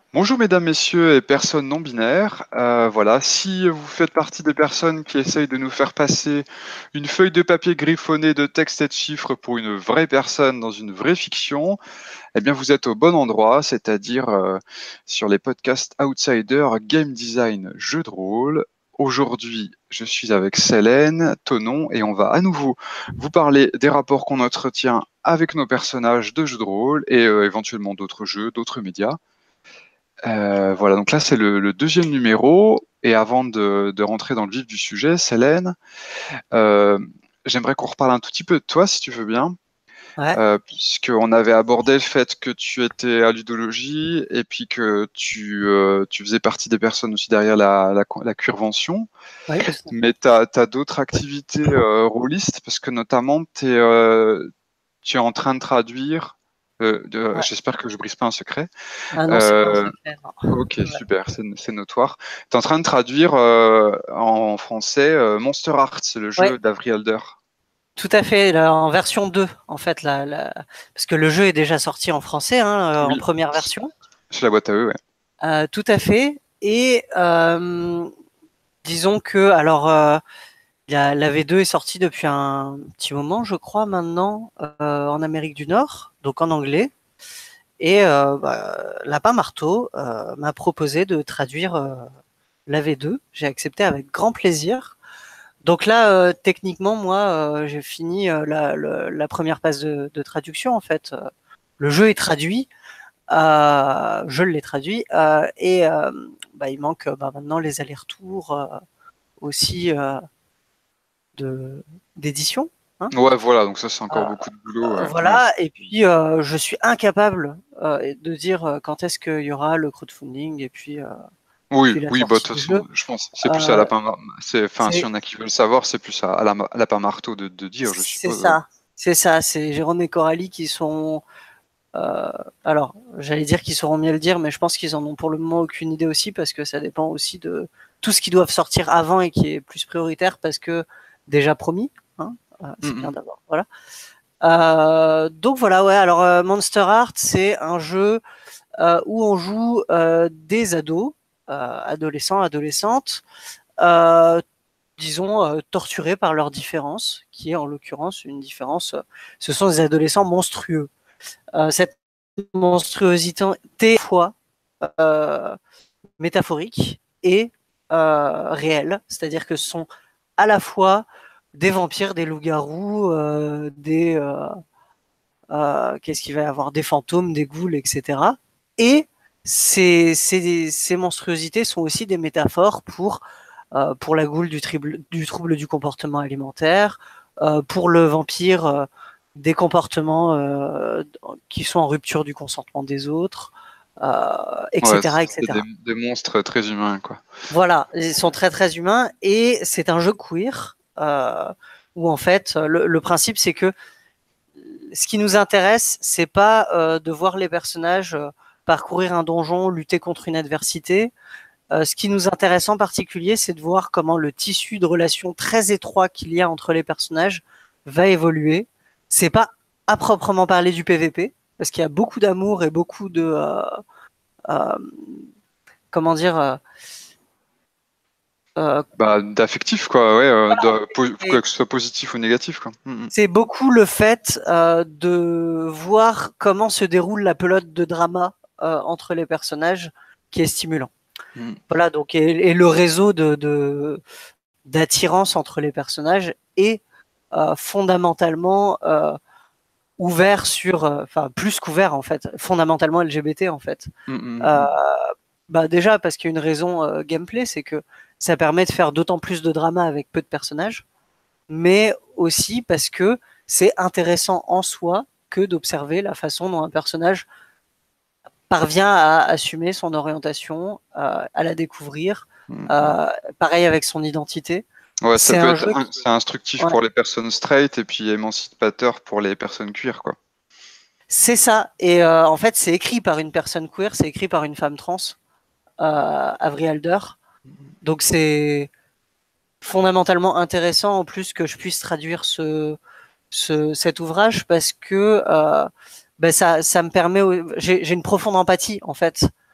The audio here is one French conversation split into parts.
Bonjour mesdames, messieurs et personnes non binaires. Voilà, si vous faites partie des personnes qui essayent de nous faire passer une feuille de papier griffonnée de textes et de chiffres pour une vraie personne dans une vraie fiction, eh bien vous êtes au bon endroit, c'est-à-dire sur les podcasts Outsider Game Design Jeux de rôle. Aujourd'hui, je suis avec Célène, Tonon, et on va à nouveau vous parler des rapports qu'on entretient avec nos personnages de jeux de rôle et éventuellement d'autres jeux, d'autres médias. Voilà, donc là c'est le deuxième numéro. Et avant de rentrer dans le vif du sujet, Célène, euh, j'aimerais qu'on reparle un tout petit peu de toi, si tu veux bien, Ouais, puisqu'on avait abordé le fait que tu étais à ludologie et puis que tu faisais partie des personnes aussi derrière la Curevention. ouais, tout à Mais fait. tu as, d'autres activités rôlistes, parce que notamment tu es en train de traduire, Ouais. j'espère que je brise pas un secret. Ah non, c'est pas un euh, secret, non. Ok, Ouais. super, c'est notoire. Tu es en train de traduire en français Monster Hearts, le Ouais, jeu d'Avril Alder. tout à fait. Là, en version 2, en fait, parce que le jeu est déjà sorti en français, hein, en Oui, première version. sur la boîte à eux, ouais. Tout à fait. Et disons que, alors, la V2 est sortie depuis un petit moment, je crois, maintenant, en Amérique du Nord, donc en anglais. Et Lapin Marteau m'a proposé de traduire la V2. J'ai accepté avec grand plaisir. Donc là, techniquement, moi, j'ai fini la première phase de traduction, en fait. Le jeu est traduit, je l'ai traduit, il manque maintenant les allers-retours aussi de d'édition. Hein. Ouais, voilà, donc ça c'est Euh, encore beaucoup de boulot. Ouais. Ouais. voilà, et puis je suis incapable de dire quand est-ce qu'il y aura le crowdfunding Oui, puis la oui, bah, de sortie toute du façon, jeu. je pense que c'est plus à Euh, lapin, enfin, s'il y c'est en a qui veulent savoir, c'est plus à lapin marteau de dire, je C'est suppose. Ouais. ça, c'est ça, c'est Jérôme et Coralie qui sont. euh, alors, j'allais dire qu'ils sauront mieux le dire, mais je pense qu'ils en ont pour le moment aucune idée aussi, parce que ça dépend aussi de tout ce qui doivent sortir avant et qui est plus prioritaire, parce que déjà promis, hein, c'est bien Mhm. d'avoir. Voilà. Donc voilà, ouais. Alors Monster Heart, c'est un jeu où on joue des ados, adolescents, adolescentes. Euh, Disons, torturés par leur différence, qui est en l'occurrence une différence. Ce sont des adolescents monstrueux. Cette monstruosité, fois euh, métaphorique et réelle, c'est-à-dire que ce sont à la fois des vampires, des loups-garous, qu'est-ce qu'il va y avoir, des fantômes, des ghouls, etc. Et ces monstruosités sont aussi des métaphores pour la goule du trouble du comportement alimentaire, pour le vampire, des comportements qui sont en rupture du consentement des autres, Ouais, etc., c'est etc. des monstres très humains, quoi. Voilà, ils sont très très humains et c'est un jeu queer où en fait le principe c'est que ce qui nous intéresse c'est pas de voir les personnages parcourir un donjon, lutter contre une adversité. Ce qui nous intéresse en particulier, c'est de voir comment le tissu de relations très étroit qu'il y a entre les personnages va évoluer. C'est pas à proprement parler du PVP, parce qu'il y a beaucoup d'amour et beaucoup de euh, comment dire. Euh, Bah, d'affectif, quoi, ouais, et que ce soit positif ou négatif, quoi. Mhm. c'est beaucoup le fait de voir comment se déroule la pelote de drama entre les personnages qui est stimulant. Mhm. Voilà, donc et le réseau d'attirance entre les personnages est fondamentalement ouvert sur, enfin plus qu'ouvert en fait, fondamentalement LGBT en fait. Mhm. Euh, Mhm. Déjà parce qu'il y a une raison gameplay, c'est que ça permet de faire d'autant plus de drama avec peu de personnages, mais aussi parce que c'est intéressant en soi que d'observer la façon dont un personnage parvient à assumer son orientation, à la découvrir. Mhm. Euh, Pareil avec son identité. Ouais, ça C'est peut un être, jeu c'est instructif ouais, pour les personnes straight et puis émancipateur pour les personnes queer, quoi. c'est ça. Et en fait, c'est écrit par une personne queer, c'est écrit par une femme trans, Avril Alder. Donc c'est fondamentalement intéressant en plus que je puisse traduire cet ouvrage parce que ça me permet. J'ai une profonde empathie en fait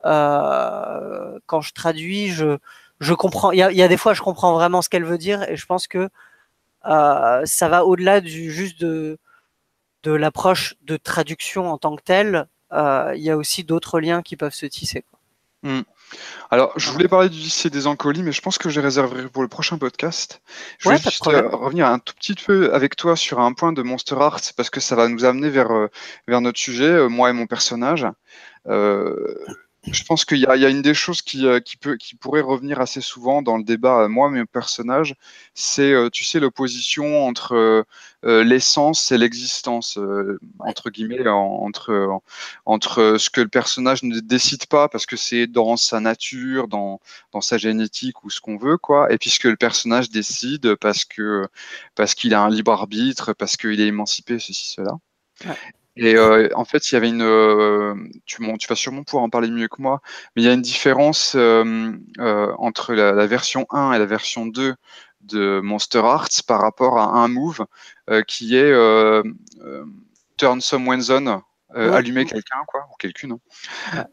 quand je traduis, je comprends. Il y a des fois, je comprends vraiment ce qu'elle veut dire, et je pense que ça va au-delà juste de l'approche de traduction en tant que telle. Il y a aussi d'autres liens qui peuvent se tisser, quoi. Hmm. Alors, je Voilà. voulais parler du lycée des Ancolis, mais je pense que je les réserverai pour le prochain podcast. Je voulais Ouais, pas de juste problème. revenir un tout petit peu avec toi sur un point de Monster Hearts, parce que ça va nous amener vers notre sujet, moi et mon personnage. Euh, je pense qu'il y a une des choses qui pourrait revenir assez souvent dans le débat, moi, mes personnages, c'est, tu sais, l'opposition entre l'essence et l'existence, Ouais. entre guillemets, entre ce que le personnage ne décide pas parce que c'est dans sa nature, dans sa génétique ou ce qu'on veut, quoi, et puis ce que le personnage décide parce qu'il a un libre arbitre, parce qu'il est émancipé, ceci, cela. Ouais. Et en fait, il y avait tu vas sûrement pouvoir en parler mieux que moi, mais il y a une différence entre la version 1 et la version 2 de Monster Hearts par rapport à un move qui est euh, Turn Someone's On, allumer quelqu'un, quoi, ou quelqu'une, hein. Ouais.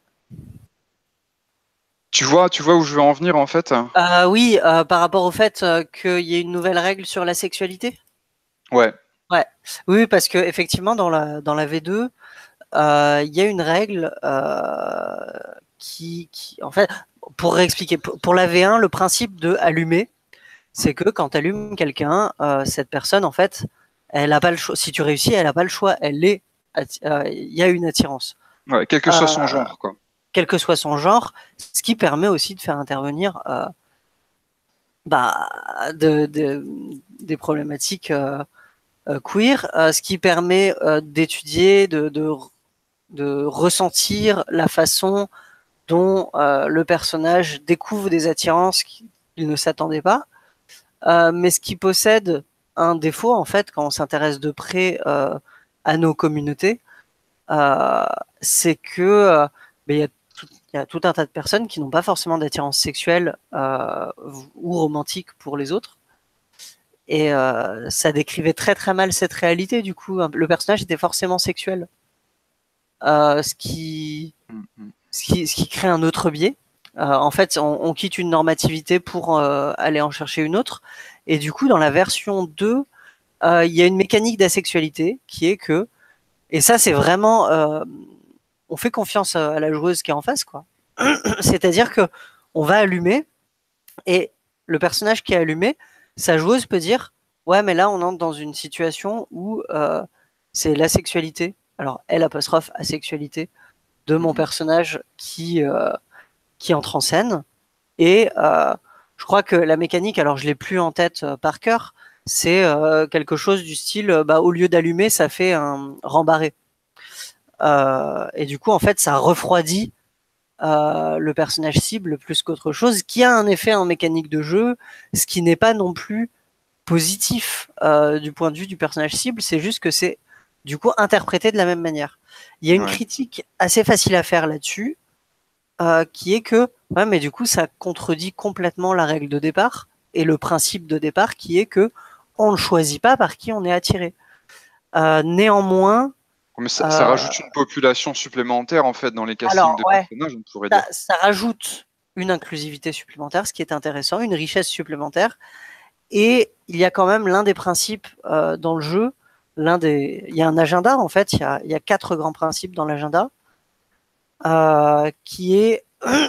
Tu vois où je veux en venir, en fait? Oui, par rapport au fait qu'il y ait une nouvelle règle sur la sexualité. Ouais. Ouais. Oui, parce que effectivement, dans la V2, il y a une règle en fait, pour réexpliquer, pour la V1, le principe de allumer, c'est que quand tu allumes quelqu'un, cette personne, en fait, elle a pas le choix. Si tu réussis, elle n'a pas le choix. Il y a une attirance. Ouais, quel que soit Euh, son genre, quoi. Quel que soit son genre, ce qui permet aussi de faire intervenir bah, des problématiques queer, ce qui permet d'étudier, de ressentir la façon dont le personnage découvre des attirances qu'il ne s'attendait pas, mais ce qui possède un défaut, en fait, quand on s'intéresse de près à nos communautés, euh, c'est que il y a tout un tas de personnes qui n'ont pas forcément d'attirance sexuelle ou romantique pour les autres. Et ça décrivait très très mal cette réalité, du coup. Le personnage était forcément sexuel. Euh, ce, qui, Mm, mm. ce qui crée un autre biais. En fait, on quitte une normativité pour aller en chercher une autre. Et du coup, dans la version 2, il y a une mécanique d'asexualité qui est que, et ça c'est vraiment, on fait confiance à la joueuse qui est en face, quoi. C'est-à-dire que on va allumer, et le personnage qui est allumé, sa joueuse peut dire ouais, mais là on entre dans une situation où c'est la sexualité, alors L apostrophe asexualité, de mon Mhm. personnage qui entre en scène. Et je crois que la mécanique, alors je l'ai plus en tête par cœur, c'est quelque chose du style au lieu d'allumer, ça fait un rembarré. Et du coup, en fait, ça refroidit le personnage cible plus qu'autre chose, qui a un effet en mécanique de jeu, ce qui n'est pas non plus positif du point de vue du personnage cible, c'est juste que c'est du coup interprété de la même manière. Il y a une Ouais. critique assez facile à faire là-dessus, qui est que ouais, mais du coup ça contredit complètement la règle de départ et le principe de départ qui est que on ne choisit pas par qui on est attiré. Néanmoins, Mais ça euh, rajoute une population supplémentaire, en fait, dans les castings alors de ouais, personnages, on pourrait dire. ça rajoute une inclusivité supplémentaire, ce qui est intéressant, une richesse supplémentaire. Et il y a quand même l'un des principes dans le jeu, il y a un agenda en fait, il y a 4 grands principes dans l'agenda, qui est,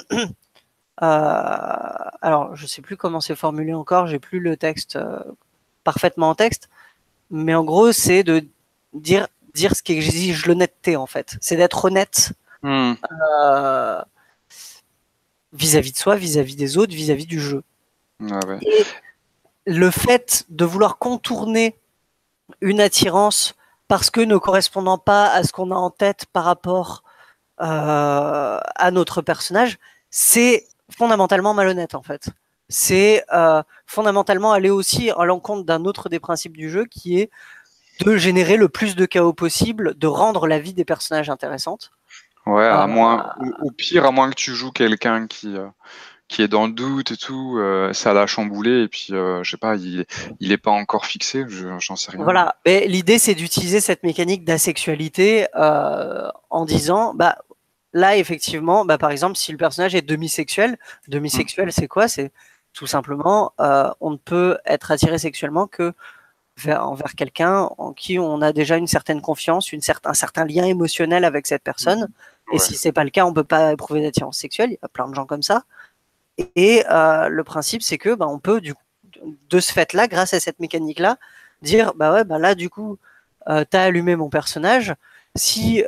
alors je sais plus comment c'est formulé encore, j'ai plus le texte parfaitement en texte, mais en gros c'est de dire ce qui exige l'honnêteté en fait, c'est d'être honnête Hmm. euh, vis-à-vis de soi, vis-à-vis des autres, vis-à-vis du jeu. Ouais, ouais. Et le fait de vouloir contourner une attirance parce que ne correspondant pas à ce qu'on a en tête par rapport à notre personnage, c'est fondamentalement malhonnête en fait. C'est fondamentalement aller aussi à l'encontre d'un autre des principes du jeu qui est de générer le plus de chaos possible, de rendre la vie des personnages intéressante. Ouais, Euh, à moins, au pire, à moins que tu joues quelqu'un qui est dans le doute et tout, ça l'a chamboulé et puis, je sais pas, il est pas encore fixé, j'en sais rien. voilà. Mais l'idée, c'est d'utiliser cette mécanique d'asexualité en disant, bah, là, effectivement, par exemple, si le personnage est demisexuel, c'est quoi? C'est tout simplement, on ne peut être attiré sexuellement que envers quelqu'un en qui on a déjà une certaine confiance, un certain lien émotionnel avec cette personne. Et Ouais. si c'est pas le cas, on peut pas éprouver d'attirance sexuelle. Il y a plein de gens comme ça. Et le principe, c'est que on peut, de ce fait-là, grâce à cette mécanique-là, dire là, du coup, t'as allumé mon personnage. Si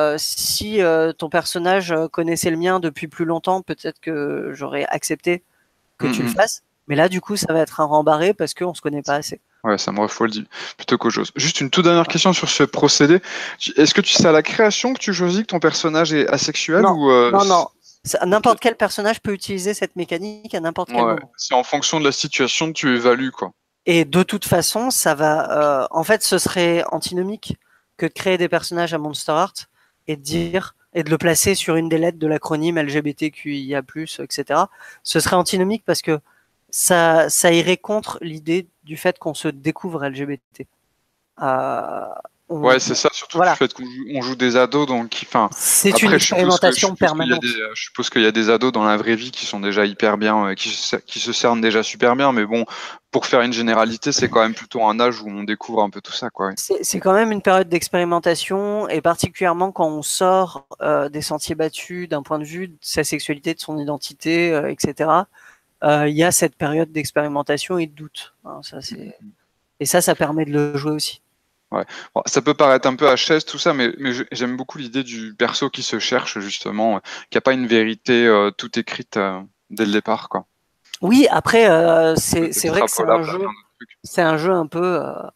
ton personnage connaissait le mien depuis plus longtemps, peut-être que j'aurais accepté que tu le fasses. Mais là, du coup, ça va être un rembarré parce qu'on se connaît pas assez. Ouais, ça me refroidit plutôt qu'autre chose. Juste une toute dernière question sur ce procédé. Est-ce que c'est à la création que tu choisis que ton personnage est asexuel Non, ou non. Ok. N'importe quel personnage peut utiliser cette mécanique à n'importe quel Ouais, moment. c'est en fonction de la situation que tu évalues, quoi. Et de toute façon, ça va. En fait, ce serait antinomique que de créer des personnages à Monster Art et de le placer sur une des lettres de l'acronyme LGBTQIA+, etc. Ce serait antinomique parce que ça irait contre l'idée du fait qu'on se découvre LGBT. Euh, Ouais, c'est ça, surtout du voilà, fait on joue des ados, donc, enfin, c'est une après, je expérimentation suppose qu'il y a permanente. je suppose qu'il y a des ados dans la vraie vie qui sont déjà hyper bien, qui se cernent déjà super bien, mais bon, pour faire une généralité, c'est quand même plutôt un âge où on découvre un peu tout ça, quoi. Ouais. C'est quand même une période d'expérimentation, et particulièrement quand on sort des sentiers battus d'un point de vue de sa sexualité, de son identité, etc. Il y a cette période d'expérimentation et de doute. Hein, et ça permet de le jouer aussi. Ouais. Bon, ça peut paraître un peu HS tout ça, mais j'aime beaucoup l'idée du perso qui se cherche justement, qui a pas une vérité toute écrite dès le départ, quoi. Oui, après, Ça peut être c'est vrai que extrapolable à plein d'autres trucs. c'est un jeu un peu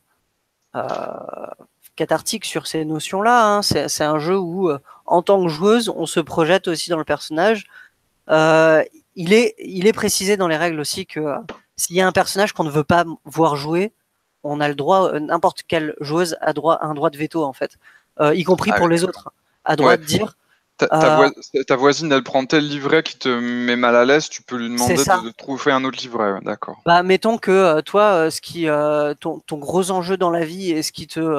euh, cathartique sur ces notions-là. Hein. C'est un jeu où, en tant que joueuse, on se projette aussi dans le personnage. Il est précisé dans les règles aussi que s'il y a un personnage qu'on ne veut pas voir jouer, on a le droit, n'importe quelle joueuse a un droit de veto en fait, y compris Ah, pour les autres, a droit ouais. de dire Ta, ta euh, voi- ta voisine, elle prend tel livret qui te met mal à l'aise, tu peux lui c'est demander ça. de trouver un autre livret, ouais, d'accord. Mettons que toi, ton gros enjeu dans la vie et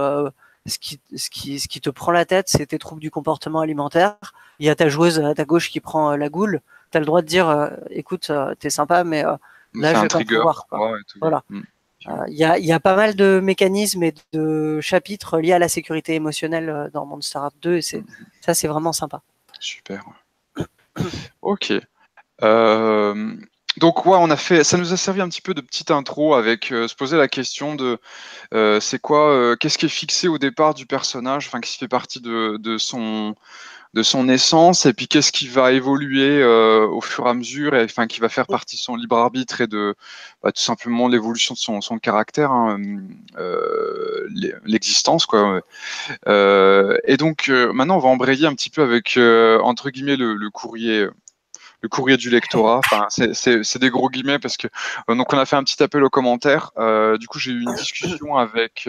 ce qui te prend la tête, c'est tes troubles du comportement alimentaire. Il y a ta joueuse à ta gauche qui prend la goule. Tu as le droit de dire écoute, t'es sympa, mais là, C'est je un vais pas trigger. pouvoir. Quoi. Ouais, ouais, tout. Voilà. Effectivement. Il y a pas mal de mécanismes et de chapitres liés à la sécurité émotionnelle dans Monster Art 2 et ça, c'est vraiment sympa. Super. Ok. Euh, donc ouais, ça nous a servi un petit peu de petite intro avec se poser la question de c'est quoi, qu'est-ce qui est fixé au départ du personnage, enfin qui fait partie de son essence, et puis qu'est-ce qui va évoluer au fur et à mesure, et enfin qui va faire partie de son libre arbitre et de tout simplement l'évolution de son caractère, hein, l'existence quoi. Et donc maintenant on va embrayer un petit peu avec entre guillemets le courrier du lectorat. Enfin, c'est des gros guillemets parce que donc on a fait un petit appel aux commentaires. Du coup, j'ai eu une discussion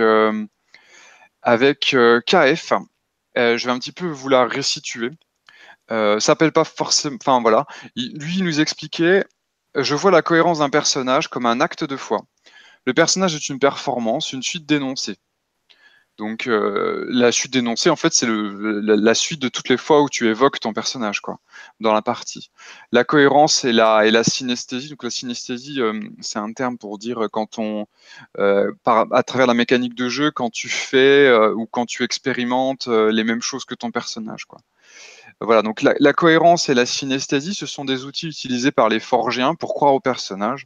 avec KF. Je vais un petit peu vous la restituer. Ça s'appelle pas forcément. Enfin voilà. Lui, il nous expliquait. Je vois la cohérence d'un personnage comme un acte de foi. Le personnage est une performance, une suite d'énoncés. Donc la suite d'énoncés, en fait, c'est la suite de toutes les fois où tu évoques ton personnage, quoi, dans la partie. La cohérence et la synesthésie. Donc la synesthésie, c'est un terme pour dire quand à travers la mécanique de jeu, quand tu fais ou quand tu expérimentes les mêmes choses que ton personnage, quoi. Voilà. Donc la cohérence et la synesthésie, ce sont des outils utilisés par les forgiens pour croire au personnage.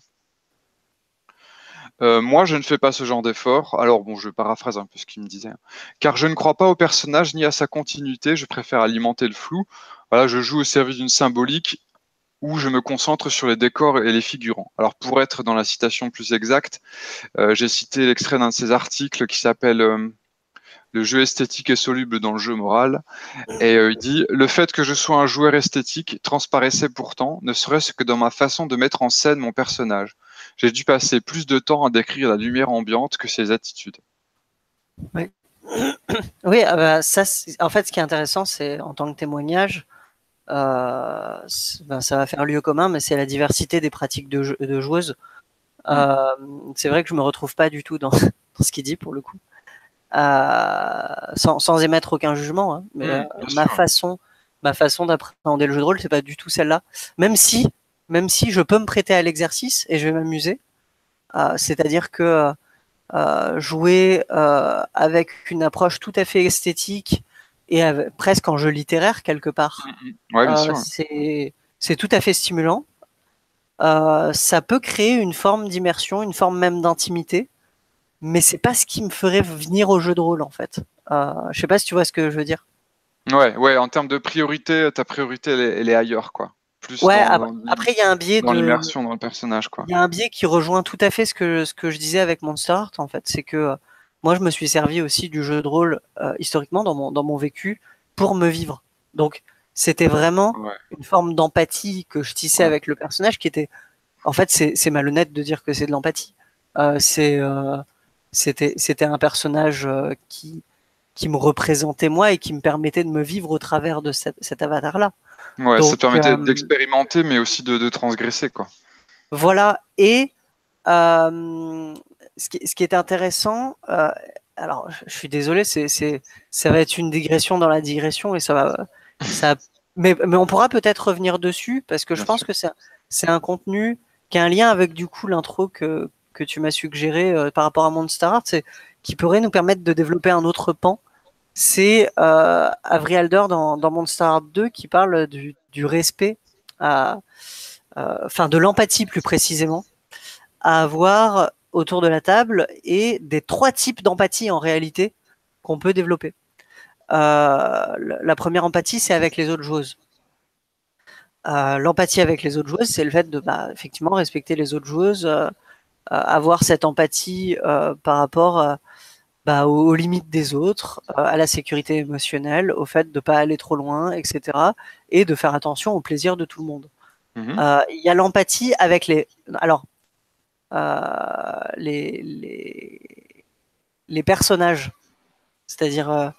Moi, je ne fais pas ce genre d'effort. Alors, bon, je paraphrase un peu ce qu'il me disait. Car je ne crois pas au personnage ni à sa continuité. Je préfère alimenter le flou. Voilà, je joue au service d'une symbolique où je me concentre sur les décors et les figurants. Alors, pour être dans la citation plus exacte, j'ai cité l'extrait d'un de ses articles qui s'appelle Le jeu esthétique est soluble dans le jeu moral. Et il dit le fait que je sois un joueur esthétique transparaissait pourtant, ne serait-ce que dans ma façon de mettre en scène mon personnage. J'ai dû passer plus de temps à décrire la lumière ambiante que ses attitudes. Ouais. Oui, ça, en fait, ce qui est intéressant, c'est en tant que témoignage, ça va faire lieu commun, mais c'est la diversité des pratiques de joueuses. Mm. C'est vrai que je me retrouve pas du tout dans, dans ce qu'il dit pour le coup, sans émettre aucun jugement, hein, mais Bien ma sûr. façon ma façon d'appréhender le jeu de rôle, c'est pas du tout celle-là. Même si, je peux me prêter à l'exercice et je vais m'amuser. C'est-à-dire que jouer avec une approche tout à fait esthétique et presque en jeu littéraire quelque part, Ouais, bien sûr. c'est tout à fait stimulant. Ça peut créer une forme d'immersion, une forme même d'intimité, mais c'est pas ce qui me ferait venir au jeu de rôle en fait. Je sais pas si tu vois ce que je veux dire. Ouais, en termes de priorité, ta priorité, elle est ailleurs, quoi. Plus Ouais, dans, après il y a un biais dans l'immersion dans le personnage, quoi. il y a un biais qui rejoint tout à fait ce que je disais avec Monster Heart en fait, c'est que moi je me suis servi aussi du jeu de rôle historiquement dans mon vécu pour me vivre. Donc c'était vraiment Ouais, une forme d'empathie que je tissais ouais. avec le personnage qui était, en fait c'est malhonnête de dire que c'est de l'empathie. C'était un personnage qui me représentait moi et qui me permettait de me vivre au travers de cet avatar-là. Ouais, ça te Donc permettait d'expérimenter, mais aussi de transgresser, quoi. voilà. Et ce qui est intéressant, alors je suis désolé, ça va être une digression dans la digression et mais on pourra peut-être revenir dessus parce que je Bien pense sûr. que c'est un contenu qui a un lien avec du coup l'intro que tu m'as suggéré par rapport à Monster Heart, qui pourrait nous permettre de développer un autre pan. C'est Avery Alder dans Monster Heart 2 qui parle du respect, enfin de l'empathie plus précisément, à avoir autour de la table et des 3 types d'empathie en réalité qu'on peut développer. La première empathie, c'est avec les autres joueuses. L'empathie avec les autres joueuses, c'est le fait de effectivement respecter les autres joueuses, avoir cette empathie par rapport aux limites des autres, à la sécurité émotionnelle, au fait de ne pas aller trop loin, etc. Et de faire attention au plaisir de tout le monde. Il y a l'empathie avec alors, les personnages, c'est-à-dire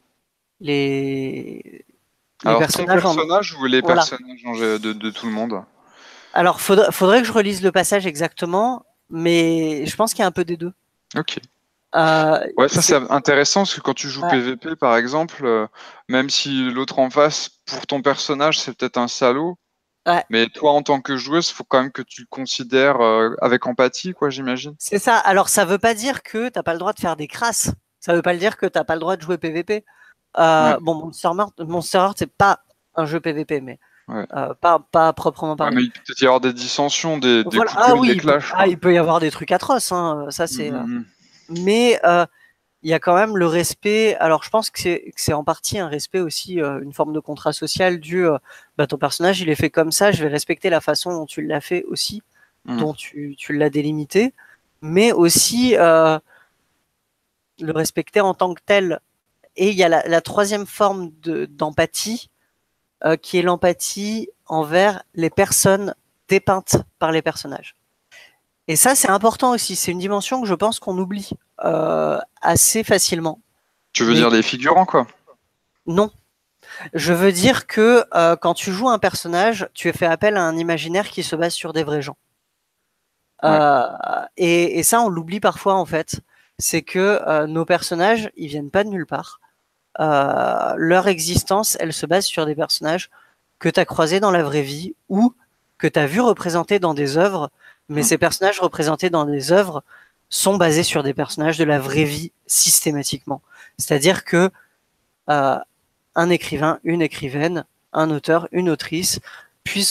les Alors, ton personnages personnage ou les voilà. personnages de tout le monde? Alors, faudrait que je relise le passage exactement, mais je pense qu'il y a un peu des deux. Ok. Euh, Ouais, ça c'est c'est- intéressant parce que quand tu joues ouais, PVP par exemple, même si l'autre en face, pour ton personnage, c'est peut-être un salaud, ouais, mais toi en tant que joueuse, faut quand même que tu le considères avec empathie, quoi, j'imagine. c'est ça. Alors, ça veut pas dire que t'as pas le droit de faire des crasses. Ça veut pas dire que t'as pas le droit de jouer PVP. Ouais, Bon, Monster Heart, c'est pas un jeu PVP, mais ouais. pas proprement Ouais, parlé. mais il peut peut-être y avoir des dissensions, des Voilà. coups de Ah gueule, oui, des clashs, quoi. il peut y avoir des trucs atroces, hein. Ça, Mm, mm, mm. mais il y a quand même le respect. Alors, je pense que c'est en partie un respect aussi, une forme de contrat social du ton personnage, il est fait comme ça, je vais respecter la façon dont tu l'as fait aussi, Mm. dont tu l'as délimité, mais aussi le respecter en tant que tel. Et il y a la troisième forme d'empathie, qui est l'empathie envers les personnes dépeintes par les personnages. Et ça, c'est important aussi. C'est une dimension que je pense qu'on oublie assez facilement. Tu veux Mais dire les figurants, quoi? non, je veux dire que quand tu joues un personnage, tu fais appel à un imaginaire qui se base sur des vrais gens. Ouais. Euh, et ça, on l'oublie parfois en fait. C'est que nos personnages, ils viennent pas de nulle part. Leur existence, elle se base sur des personnages que tu as croisés dans la vraie vie ou que tu as vu représentés dans des œuvres. Mais Mm. ces personnages représentés dans des œuvres sont basés sur des personnages de la vraie vie systématiquement. C'est-à-dire que euh, un écrivain, une écrivaine, un auteur, une autrice, puisse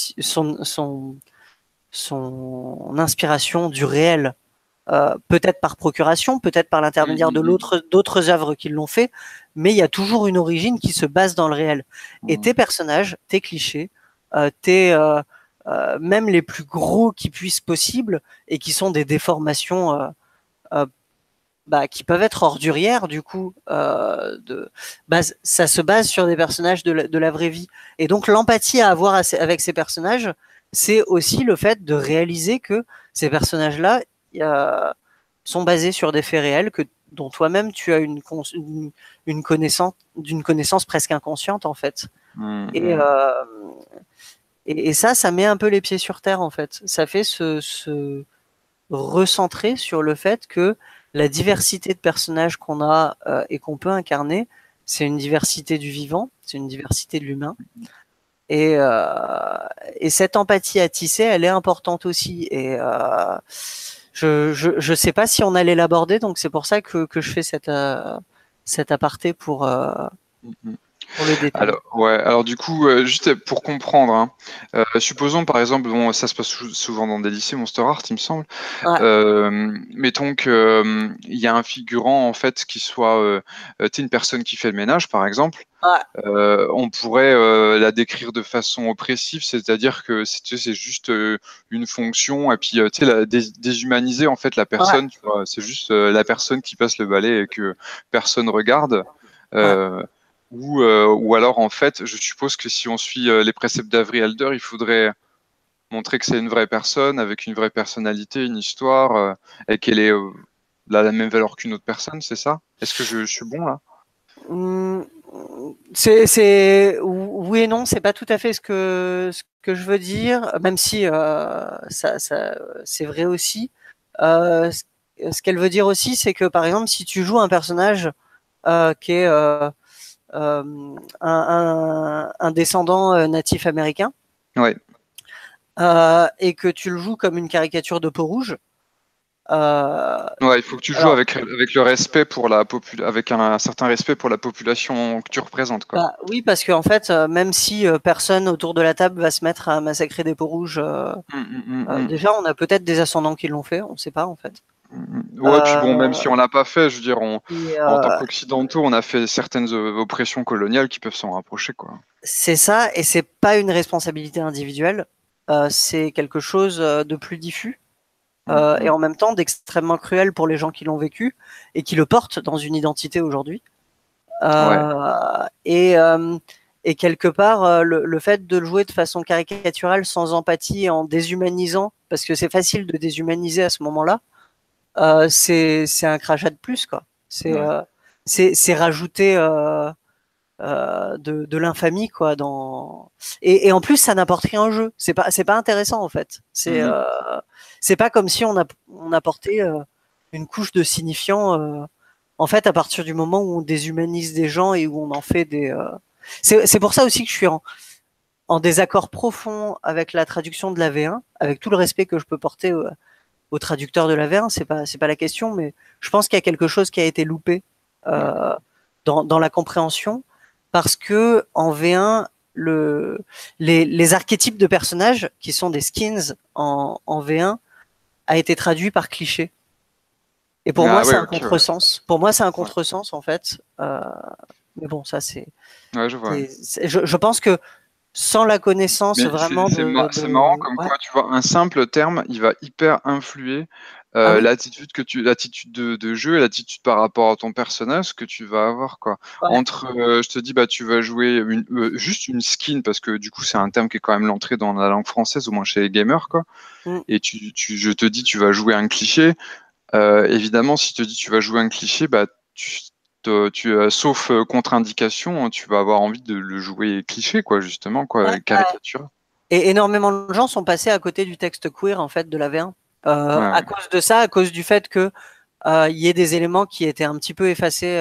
son inspiration du réel, peut-être par procuration, peut-être par Mm, l'intermédiaire de mm, d'autres œuvres qui l'ont fait, mais il y a toujours une origine qui se base dans le réel. Et mm. tes personnages, tes clichés, tes même les plus gros qui puissent possibles et qui sont des déformations euh, qui peuvent être ordurières du coup, ça se base sur des personnages de la vraie vie. Et donc l'empathie à avoir avec ces personnages, c'est aussi le fait de réaliser que ces personnages-là sont basés sur des faits réels dont toi-même tu as une connaissance, d'une connaissance presque inconsciente en fait. Mm, Et, mm. et ça met un peu les pieds sur terre en fait. Ça fait se recentrer sur le fait que la diversité de personnages qu'on a et qu'on peut incarner, c'est une diversité du vivant, c'est une diversité de l'humain. Et cette empathie à tisser, elle est importante aussi. Et je sais pas si on allait l'aborder, donc c'est pour ça que je fais cet aparté pour le détail. Alors du coup, juste pour comprendre, hein, supposons par exemple, bon, ça se passe souvent dans des lycées Monster Art, il me semble. Ouais. Mettons que il y a un figurant en fait qui soit, t'es une personne qui fait le ménage, par exemple. Ouais. On pourrait la décrire de façon oppressive, c'est-à-dire que tu sais, c'est juste une fonction, et puis tu sais, déshumaniser en fait la Ouais. personne, tu vois, c'est juste la personne qui passe le balai et que personne regarde. Ouais. Euh, ou alors en fait, je suppose que si on suit les préceptes d'Avery Alder, il faudrait montrer que c'est une vraie personne avec une vraie personnalité, une histoire, et qu'elle est la même valeur qu'une autre personne, c'est ça? Est-ce que je suis bon là? Hum, oui et non, c'est pas tout à fait ce que je veux dire, même si c'est vrai aussi. Ce qu'elle veut dire aussi, c'est que par exemple, si tu joues un personnage qui est un descendant natif américain, Ouais. et que tu le joues comme une caricature de peau rouge, euh, Ouais, il faut que tu joues alors avec le respect pour avec un certain respect pour la population que tu représentes, quoi. bah, oui, parce qu'en fait, même si personne autour de la table va se mettre à massacrer des peaux rouges, déjà on a peut-être des ascendants qui l'ont fait, on ne sait pas en fait. Ouais, puis bon, même si Euh, on l'a pas fait, je veux dire, et, en tant qu'occidentaux, on a fait certaines oppressions coloniales qui peuvent s'en rapprocher, quoi. c'est ça, et c'est pas une responsabilité individuelle, c'est quelque chose de plus diffus. Et en même temps d'extrêmement cruel pour les gens qui l'ont vécu et qui le portent dans une identité aujourd'hui. Ouais. Euh, et quelque part, le fait de le jouer de façon caricaturale, sans empathie, en déshumanisant, parce que c'est facile de déshumaniser à ce moment-là, c'est un crachat de plus, quoi. Ouais. C'est rajouter de l'infamie, quoi. Et en plus, ça n'apporte rien au jeu. C'est pas intéressant, en fait. C'est pas comme si on apportait une couche de signifiant. En fait, à partir du moment où on déshumanise des gens et où on en fait des. C'est pour ça aussi que je suis en désaccord profond avec la traduction de la V1, avec tout le respect que je peux porter au traducteur de la V1. C'est pas la question, mais je pense qu'il y a quelque chose qui a été loupé Ouais. dans la compréhension, parce que en V1, les archétypes de personnages qui sont des skins en V1 a été traduit par cliché. Et pour moi, Ah c'est ouais, un ok, ouais. contresens. Pour moi, c'est un Ouais, contresens, en fait. Mais bon, ça, ouais, je vois. je pense que sans la connaissance Mais vraiment c'est marrant comme ouais. quoi, tu vois, un simple terme, il va hyper influer Ah oui, l'attitude de jeu et l'attitude par rapport à ton personnage que tu vas avoir, quoi. ouais. Entre, je te dis, bah, tu vas jouer juste une skin, parce que du coup, c'est un terme qui est quand même l'entrée dans la langue française, au moins chez les gamers, quoi. Mm. Et je te dis, tu vas jouer un cliché. Évidemment, si je te dis, tu vas jouer un cliché, bah, sauf contre-indication, hein, tu vas avoir envie de le jouer cliché, quoi, justement, Ouais, quoi, ouais. caricature. Et énormément de gens sont passés à côté du texte queer, en fait, de la V1. Ouais, À ouais. cause de ça, à cause du fait que il y ait des éléments qui étaient un petit peu effacés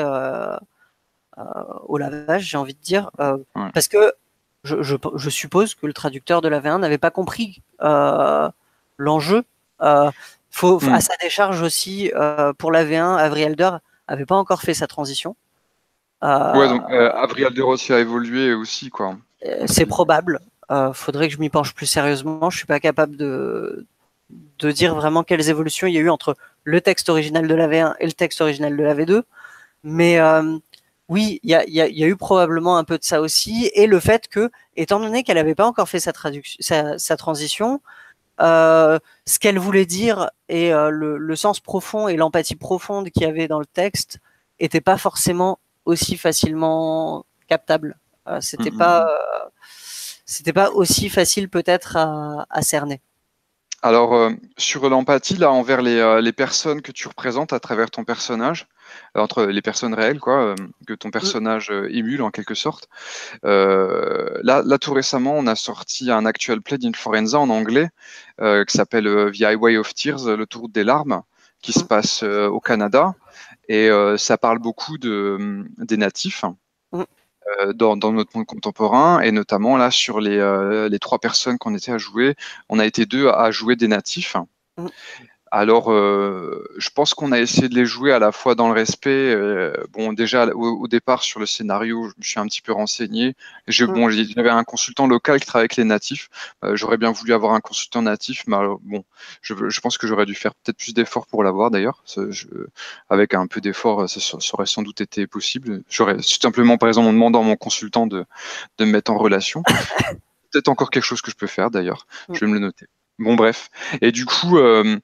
au lavage, j'ai envie de dire, Ouais. parce que je suppose que le traducteur de la V1 n'avait pas compris l'enjeu. À Hmm. sa décharge aussi, pour la V1, Avery Alder avait pas encore fait sa transition. Ouais, Euh, donc Avril De Rossi a évolué aussi, quoi. c'est Aussi. probable. Faudrait que je m'y penche plus sérieusement. Je suis pas capable de dire vraiment quelles évolutions il y a eu entre le texte original de la V1 et le texte original de la V2. Mais oui, il y a eu probablement un peu de ça aussi. Et le fait que, étant donné qu'elle n'avait pas encore fait sa transition, ce qu'elle voulait dire et le sens profond et l'empathie profonde qu'il y avait dans le texte n'était pas forcément aussi facilement captable. Hmm. C'était pas aussi facile peut-être à cerner. Alors, sur l'empathie, là, envers les personnes que tu représentes à travers ton personnage, entre les personnes réelles, quoi, que ton Mm, personnage émule en quelque sorte. Là, tout récemment, on a sorti un actual play d'Influenza en anglais qui s'appelle The Highway of Tears, le tour des larmes, qui se mm, passe au Canada. Et ça parle beaucoup des natifs. Mm. dans notre monde contemporain, et notamment là sur les 3 personnes qu'on était à jouer, on a été 2 à jouer des natifs. Mm. Alors, je pense qu'on a essayé de les jouer à la fois dans le respect. Bon, déjà au départ sur le scénario, je me suis un petit peu renseigné. Mm. Bon, j'avais un consultant local qui travaille avec les natifs. J'aurais bien voulu avoir un consultant natif, mais alors, bon, je pense que j'aurais dû faire peut-être plus d'efforts pour l'avoir d'ailleurs. Avec un peu d'effort, ça aurait sans doute été possible. J'aurais tout simplement, par exemple, en demandant à mon consultant de me mettre en relation. Peut-être encore quelque chose que je peux faire d'ailleurs. Mm. Je vais me le noter. Bon, bref. Et du coup,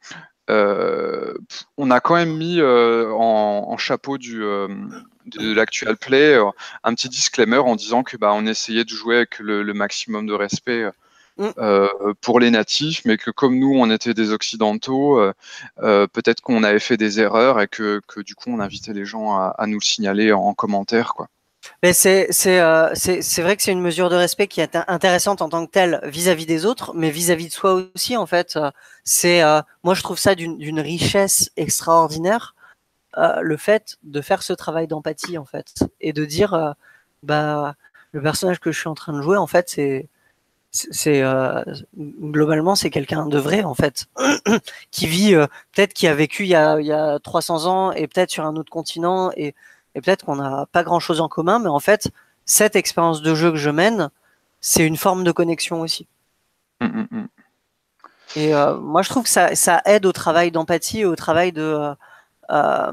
on a quand même mis en chapeau de l'actual play un petit disclaimer en disant que on essayait de jouer avec le maximum de respect Mm. pour les natifs, mais que comme nous on était des occidentaux, peut-être qu'on avait fait des erreurs et que du coup on invitait les gens à nous le signaler en commentaire, quoi. Mais c'est vrai que c'est une mesure de respect qui est intéressante en tant que telle vis-à-vis des autres, mais vis-à-vis de soi aussi, en fait. Moi, je trouve ça d'une richesse extraordinaire, le fait de faire ce travail d'empathie, en fait, et de dire, bah, le personnage que je suis en train de jouer, en fait, c'est globalement c'est quelqu'un de vrai, en fait, qui vit peut-être qui a vécu il y a 300 ans et peut-être sur un autre continent et peut-être qu'on n'a pas grand-chose en commun, mais en fait cette expérience de jeu que je mène, c'est une forme de connexion aussi. Mm, mm, mm. Et moi je trouve que ça aide au travail d'empathie, au travail de euh,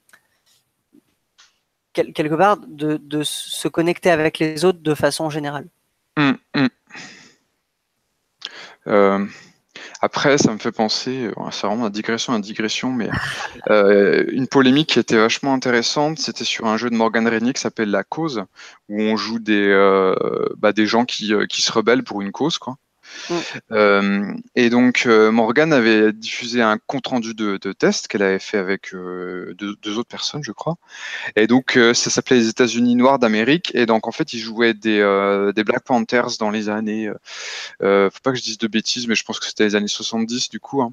quelque part de se connecter avec les autres de façon générale. Mm, mm. Euh, Après, ça me fait penser, c'est vraiment une digression, mais une polémique qui était vachement intéressante, c'était sur un jeu de Morgan Régnier qui s'appelle La Cause, où on joue des gens qui se rebellent pour une cause, quoi. Mm. Et donc, Morgan avait diffusé un compte-rendu de test qu'elle avait fait avec deux autres personnes, je crois. Et donc, ça s'appelait Les États-Unis noirs d'Amérique. Et donc, en fait, ils jouaient des Black Panthers dans les années. Faut pas que je dise de bêtises, mais je pense que c'était les années 70, du coup, hein,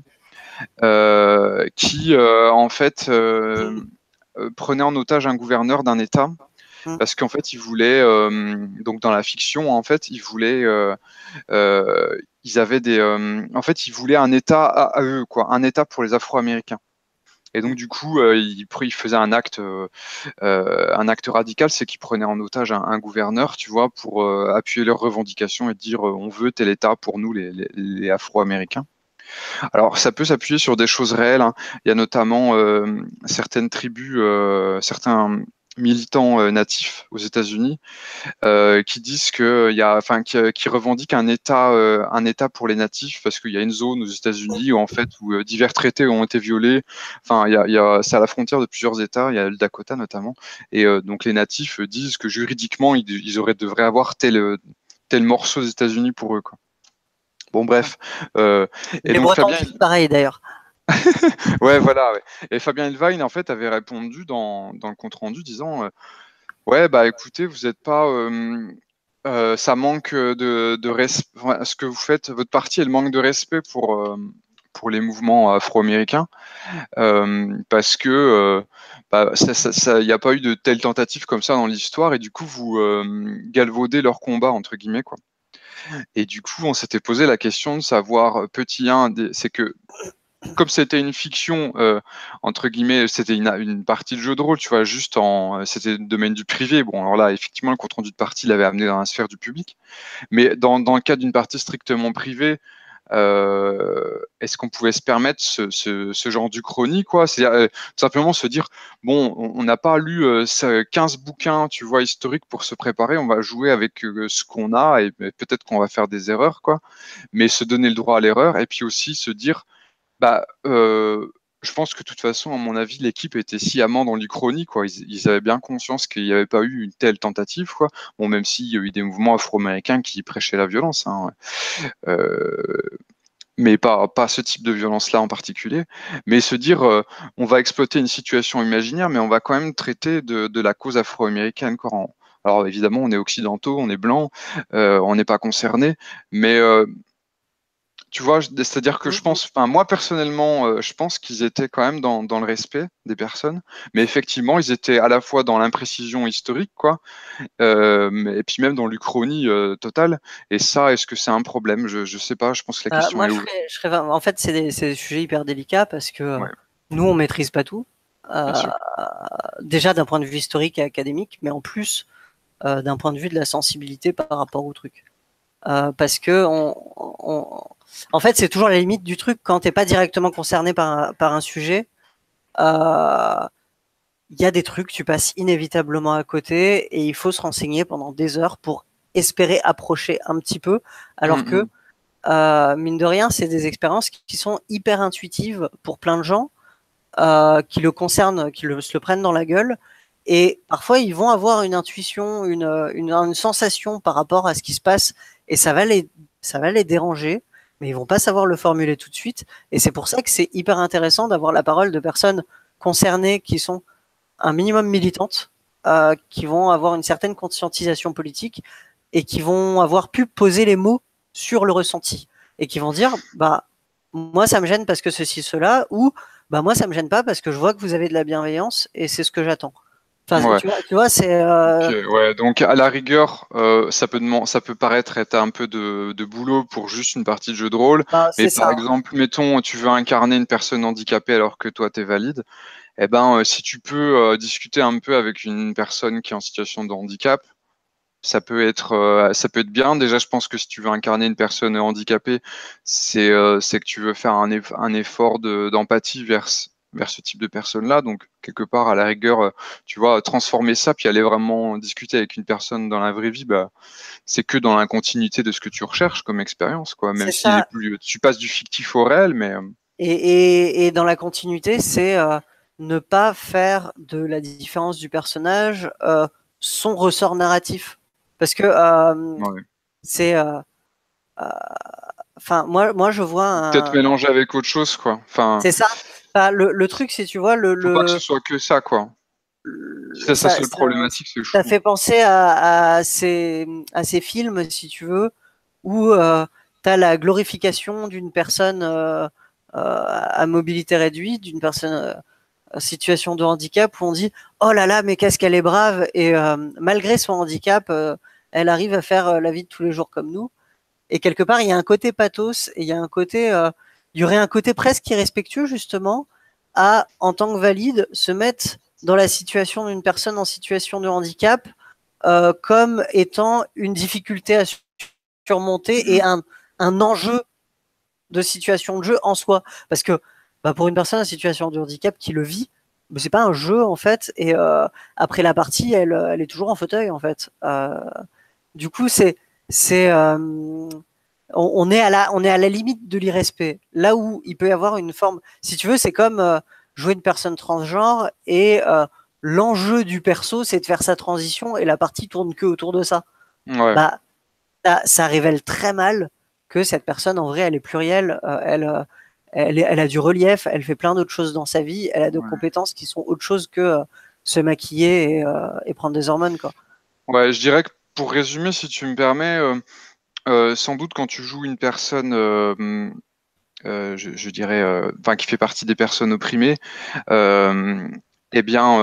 qui, en fait, prenait en otage un gouverneur d'un État Mm. parce qu'en fait, ils voulaient, donc dans la fiction, en fait, ils avaient en fait, ils voulaient un État à eux, quoi, un État pour les Afro-Américains. Et donc, du coup, ils faisaient un acte radical, c'est qu'ils prenaient en otage un gouverneur, tu vois, pour appuyer leurs revendications et dire on veut tel État pour nous, les Afro-Américains. Alors, ça peut s'appuyer sur des choses réelles, hein. Il y a notamment certaines tribus, certains militants natifs aux États-Unis qui disent qui revendiquent un État pour les natifs parce qu'il y a une zone aux États-Unis où en fait où divers traités ont été violés. Enfin, c'est à la frontière de plusieurs États. Il y a le Dakota notamment, et donc les natifs disent que juridiquement devraient avoir tel morceau aux États-Unis pour eux, quoi. Bon, bref. Euh, et Les donc Bretons Fabien, disent pareil d'ailleurs. ouais, voilà, ouais. Et Fabien Elvine, en fait, avait répondu dans le compte-rendu disant ouais, bah écoutez, vous n'êtes pas. Ça manque de respect. Ce que vous faites, votre parti, elle manque de respect pour les mouvements afro-américains parce que il n'y a pas eu de telle tentative comme ça dans l'histoire et du coup, vous galvaudez leur combat, entre guillemets, quoi. Et du coup, on s'était posé la question de savoir, petit 1, c'est que comme c'était une fiction, entre guillemets, c'était une partie de jeu de rôle, tu vois, c'était le domaine du privé. Bon, alors là, effectivement, le compte-rendu de partie l'avait amené dans la sphère du public. Mais dans le cas d'une partie strictement privée, est-ce qu'on pouvait se permettre ce genre d'uchronie, quoi? C'est-à-dire, tout simplement se dire, bon, on n'a pas lu 15 bouquins, tu vois, historiques pour se préparer, on va jouer avec ce qu'on a et peut-être qu'on va faire des erreurs, quoi. Mais se donner le droit à l'erreur et puis aussi se dire, bah, je pense que de toute façon, à mon avis, l'équipe était sciemment dans l'Uchronie, quoi. Ils avaient bien conscience qu'il n'y avait pas eu une telle tentative, quoi. Bon, même s'il y a eu des mouvements afro-américains qui prêchaient la violence, hein, euh, mais pas ce type de violence-là en particulier. Mais se dire, on va exploiter une situation imaginaire, mais on va quand même traiter de la cause afro-américaine, quoi. Alors évidemment, on est occidentaux, on est blancs, on n'est pas concernés, mais Tu vois, c'est-à-dire que je Mhm. pense, enfin, moi personnellement, je pense qu'ils étaient quand même dans le respect des personnes, mais effectivement, ils étaient à la fois dans l'imprécision historique, quoi, et puis même dans l'Uchronie totale. Et ça, est-ce que c'est un problème? Je sais pas, je pense que la question Moi, est ouverte. en fait, c'est des sujets hyper délicats parce que Ouais, nous, on maîtrise pas tout. bien Euh, sûr. Déjà d'un point de vue historique et académique, mais en plus d'un point de vue de la sensibilité par rapport au truc. Parce que en fait, c'est toujours la limite du truc quand t'es pas directement concerné par un sujet. Euh, Il y a des trucs, tu passes inévitablement à côté et il faut se renseigner pendant des heures pour espérer approcher un petit peu, alors que Mm, mine de rien, c'est des expériences qui sont hyper intuitives pour plein de gens, qui le concernent, se le prennent dans la gueule. Et parfois, ils vont avoir une intuition, une sensation par rapport à ce qui se passe, et ça va les déranger, mais ils vont pas savoir le formuler tout de suite. Et c'est pour ça que c'est hyper intéressant d'avoir la parole de personnes concernées qui sont un minimum militantes, qui vont avoir une certaine conscientisation politique et qui vont avoir pu poser les mots sur le ressenti et qui vont dire bah moi ça me gêne parce que ceci cela ou bah moi ça me gêne pas parce que je vois que vous avez de la bienveillance et c'est ce que j'attends. Enfin ouais. tu vois c'est Ok, ouais, donc à la rigueur, ça peut paraître être un peu de boulot pour juste une partie de jeu de rôle, bah, mais c'est par ça. exemple, mettons, tu veux incarner une personne handicapée alors que toi, t'es valide, eh ben, si tu peux discuter un peu avec une personne qui est en situation de handicap, ça peut être bien. Déjà, je pense que si tu veux incarner une personne handicapée, c'est que tu veux faire un effort d'empathie vers ce type de personne-là. Donc, quelque part, à la rigueur, tu vois, transformer ça, puis aller vraiment discuter avec une personne dans la vraie vie, bah, c'est que dans la continuité de ce que tu recherches comme expérience, quoi. Même C'est s'il est ça. plus, tu passes du fictif au réel, mais Et dans la continuité, c'est ne pas faire de la différence du personnage son ressort narratif. Parce que ouais. c'est enfin moi je vois Peut-être un mélanger avec autre chose, quoi. Enfin, c'est ça. Enfin, le truc c'est tu vois faut pas que ce soit que ça, quoi. Si c'est sa seule problématique, c'est ça chaud. fait penser à ces films si tu veux où tu as la glorification d'une personne à mobilité réduite, d'une personne en situation de handicap où on dit oh là là mais qu'est-ce qu'elle est brave et malgré son handicap elle arrive à faire la vie de tous les jours comme nous. Et quelque part, il y a un côté pathos et il y a un côté, il y aurait un côté presque irrespectueux justement à, en tant que valide, se mettre dans la situation d'une personne en situation de handicap comme étant une difficulté à surmonter et un enjeu de situation de jeu en soi. Parce que bah, pour une personne en situation de handicap qui le vit, bah, c'est pas un jeu en fait. Et après la partie, elle est toujours en fauteuil en fait. Du coup, c'est on est à la limite de l'irrespect. Là où il peut y avoir une forme, si tu veux, c'est comme jouer une personne transgenre et l'enjeu du perso, c'est de faire sa transition et la partie tourne que autour de ça. Ouais. Bah, ça révèle très mal que cette personne, en vrai, elle est plurielle, elle a du relief, elle fait plein d'autres choses dans sa vie, elle a de Ouais. compétences qui sont autre chose que se maquiller et prendre des hormones, quoi. Ouais, je dirais que pour résumer, si tu me permets, sans doute quand tu joues une personne, je dirais, enfin, qui fait partie des personnes opprimées, euh, eh bien,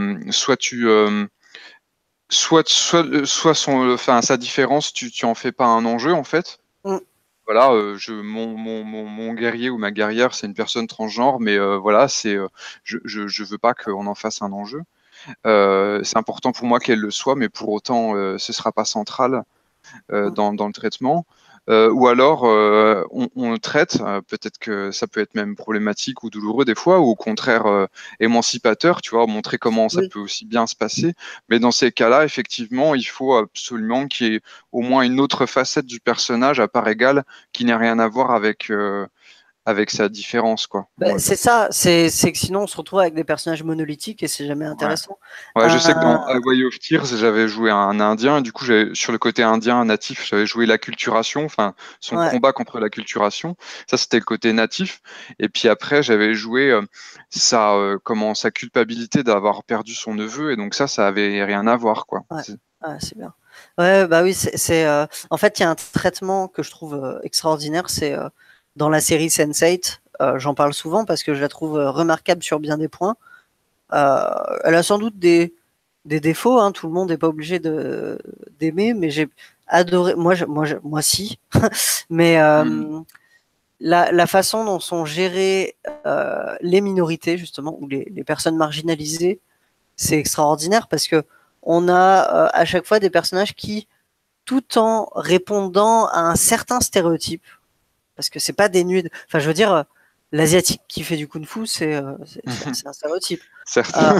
soit enfin, sa différence, tu en fais pas un enjeu en fait. Mm, Voilà, mon guerrier ou ma guerrière, c'est une personne transgenre, mais voilà, je veux pas qu'on en fasse un enjeu. C'est important pour moi qu'elle le soit, mais pour autant, ce sera pas central mm. dans le traitement. Ou alors, on le traite, peut-être que ça peut être même problématique ou douloureux des fois, ou au contraire émancipateur, tu vois, montrer comment ça Oui. peut aussi bien se passer. Mais dans ces cas-là, effectivement, il faut absolument qu'il y ait au moins une autre facette du personnage à part égale qui n'ait rien à voir avec sa différence, quoi. Ben, Ouais. c'est ça, c'est que sinon on se retrouve avec des personnages monolithiques et c'est jamais Ouais. intéressant. Ouais, je sais que dans Euh, A Way of Tears, j'avais joué un Indien, et du coup, sur le côté indien natif, j'avais joué l'acculturation, enfin, son ouais, combat contre l'acculturation. Ça, c'était le côté natif. Et puis après, j'avais joué sa culpabilité d'avoir perdu son neveu, et donc ça avait rien à voir, quoi. ouais, ouais, c'est bien. Ouais, bah oui, en fait, il y a un traitement que je trouve extraordinaire, c'est dans la série Sense8. J'en parle souvent parce que je la trouve remarquable sur bien des points. Elle a sans doute des défauts, hein, tout le monde n'est pas obligé d'aimer, mais j'ai adoré. Moi si. Mais la façon dont sont gérées les minorités, justement, ou les personnes marginalisées, c'est extraordinaire parce que on a à chaque fois des personnages qui, tout en répondant à un certain stéréotype, parce que c'est pas dénué de... Enfin, je veux dire, l'asiatique qui fait du kung-fu, c'est un stéréotype. Certes. Euh,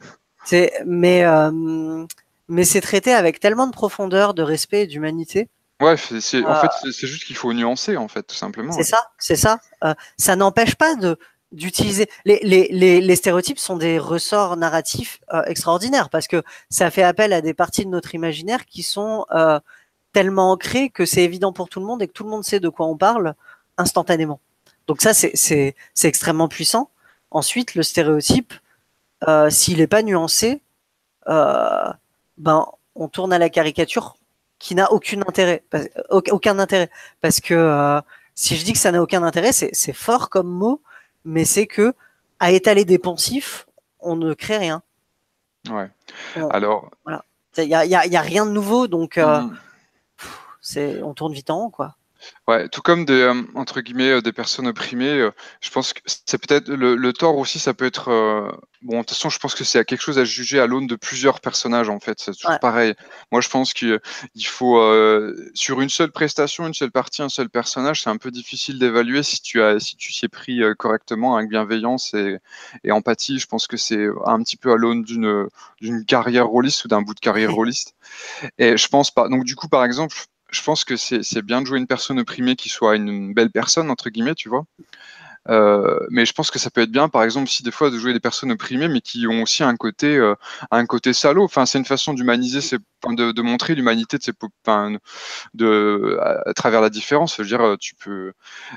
mais c'est traité avec tellement de profondeur, de respect et d'humanité. Ouais, en Euh, fait, c'est juste qu'il faut nuancer, en fait, tout simplement. c'est Ouais. ça, c'est ça. Ça n'empêche pas d'utiliser. Les stéréotypes sont des ressorts narratifs extraordinaires parce que ça fait appel à des parties de notre imaginaire qui sont tellement ancrées que c'est évident pour tout le monde et que tout le monde sait de quoi on parle instantanément. Donc ça, c'est extrêmement puissant. Ensuite, le stéréotype, s'il n'est pas nuancé, euh, ben, on tourne à la caricature qui n'a aucun intérêt. Parce que si je dis que ça n'a aucun intérêt, c'est fort comme mot, mais c'est que à étaler des poncifs, on ne crée rien. Ouais. On, Alors, voilà. Il y a rien de nouveau, donc mm, on tourne vite en rond, quoi. ouais, tout comme entre guillemets, des personnes opprimées, je pense que c'est peut-être le tort aussi, ça peut être, bon, de toute façon, je pense que c'est quelque chose à juger à l'aune de plusieurs personnages, en fait, c'est toujours Ouais. pareil. Moi, je pense qu'il faut, sur une seule prestation, une seule partie, un seul personnage, c'est un peu difficile d'évaluer si tu t'y es pris correctement, avec bienveillance et empathie. Je pense que c'est un petit peu à l'aune d'une carrière rôliste ou d'un bout de carrière rôliste. Et je pense pas. Donc, du coup, par exemple, je pense que c'est bien de jouer une personne opprimée qui soit une belle personne, entre guillemets, tu vois. Mais je pense que ça peut être bien, par exemple, aussi des fois de jouer des personnes opprimées, mais qui ont aussi un côté salaud. Enfin, c'est une façon d'humaniser, enfin, de montrer l'humanité de enfin, à travers la différence. Je veux dire, tu peux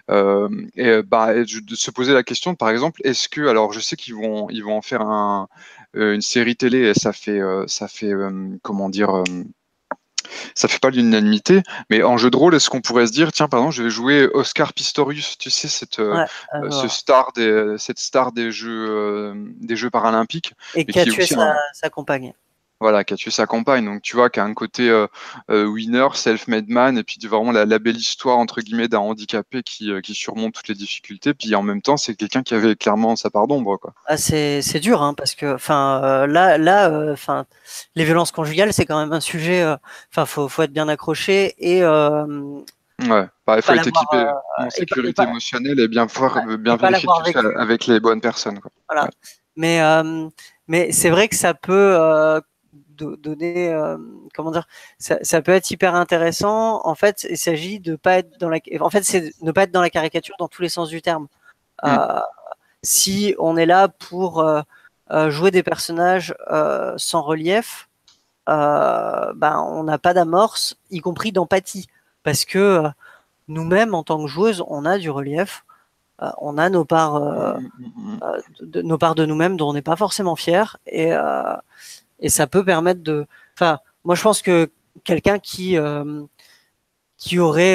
de se poser la question, par exemple, est-ce que, alors, je sais ils vont en faire une série télé, et ça fait, comment dire. Ça fait pas l'unanimité, mais en jeu de rôle, est-ce qu'on pourrait se dire, tiens, pardon, je vais jouer Oscar Pistorius, tu sais, Ouais, cette star des Jeux paralympiques, et mais qui a qui est tué aussi sa compagne. voilà, qui a tué sa compagne, donc tu vois, qui a un côté winner, self-made man, et puis vraiment la belle histoire entre guillemets d'un handicapé qui surmonte toutes les difficultés, puis en même temps, c'est quelqu'un qui avait clairement sa part d'ombre, quoi. Ah, c'est dur, hein, parce que, enfin, enfin, les violences conjugales, c'est quand même un sujet. Enfin, faut être bien accroché Ouais, bah, il faut pas être l'avoir, équipé en sécurité émotionnelle et bien pas vérifier l'avoir tout ça vécu. avec les bonnes personnes, quoi. Ouais. Voilà. Mais, mais c'est vrai que ça peut donner, comment dire, ça peut être hyper intéressant. En fait, il s'agit de pas être en fait, c'est ne pas être dans la caricature dans tous les sens du terme. Mm. Euh, si on est là pour jouer des personnages sans relief, ben, on n'a pas d'amorce, y compris d'empathie. Parce que nous-mêmes, en tant que joueuses, on a du relief, on a Mm, mm, mm. nos parts de nous-mêmes dont on n'est pas forcément fier. Et ça peut permettre de... Enfin, moi, je pense que quelqu'un qui aurait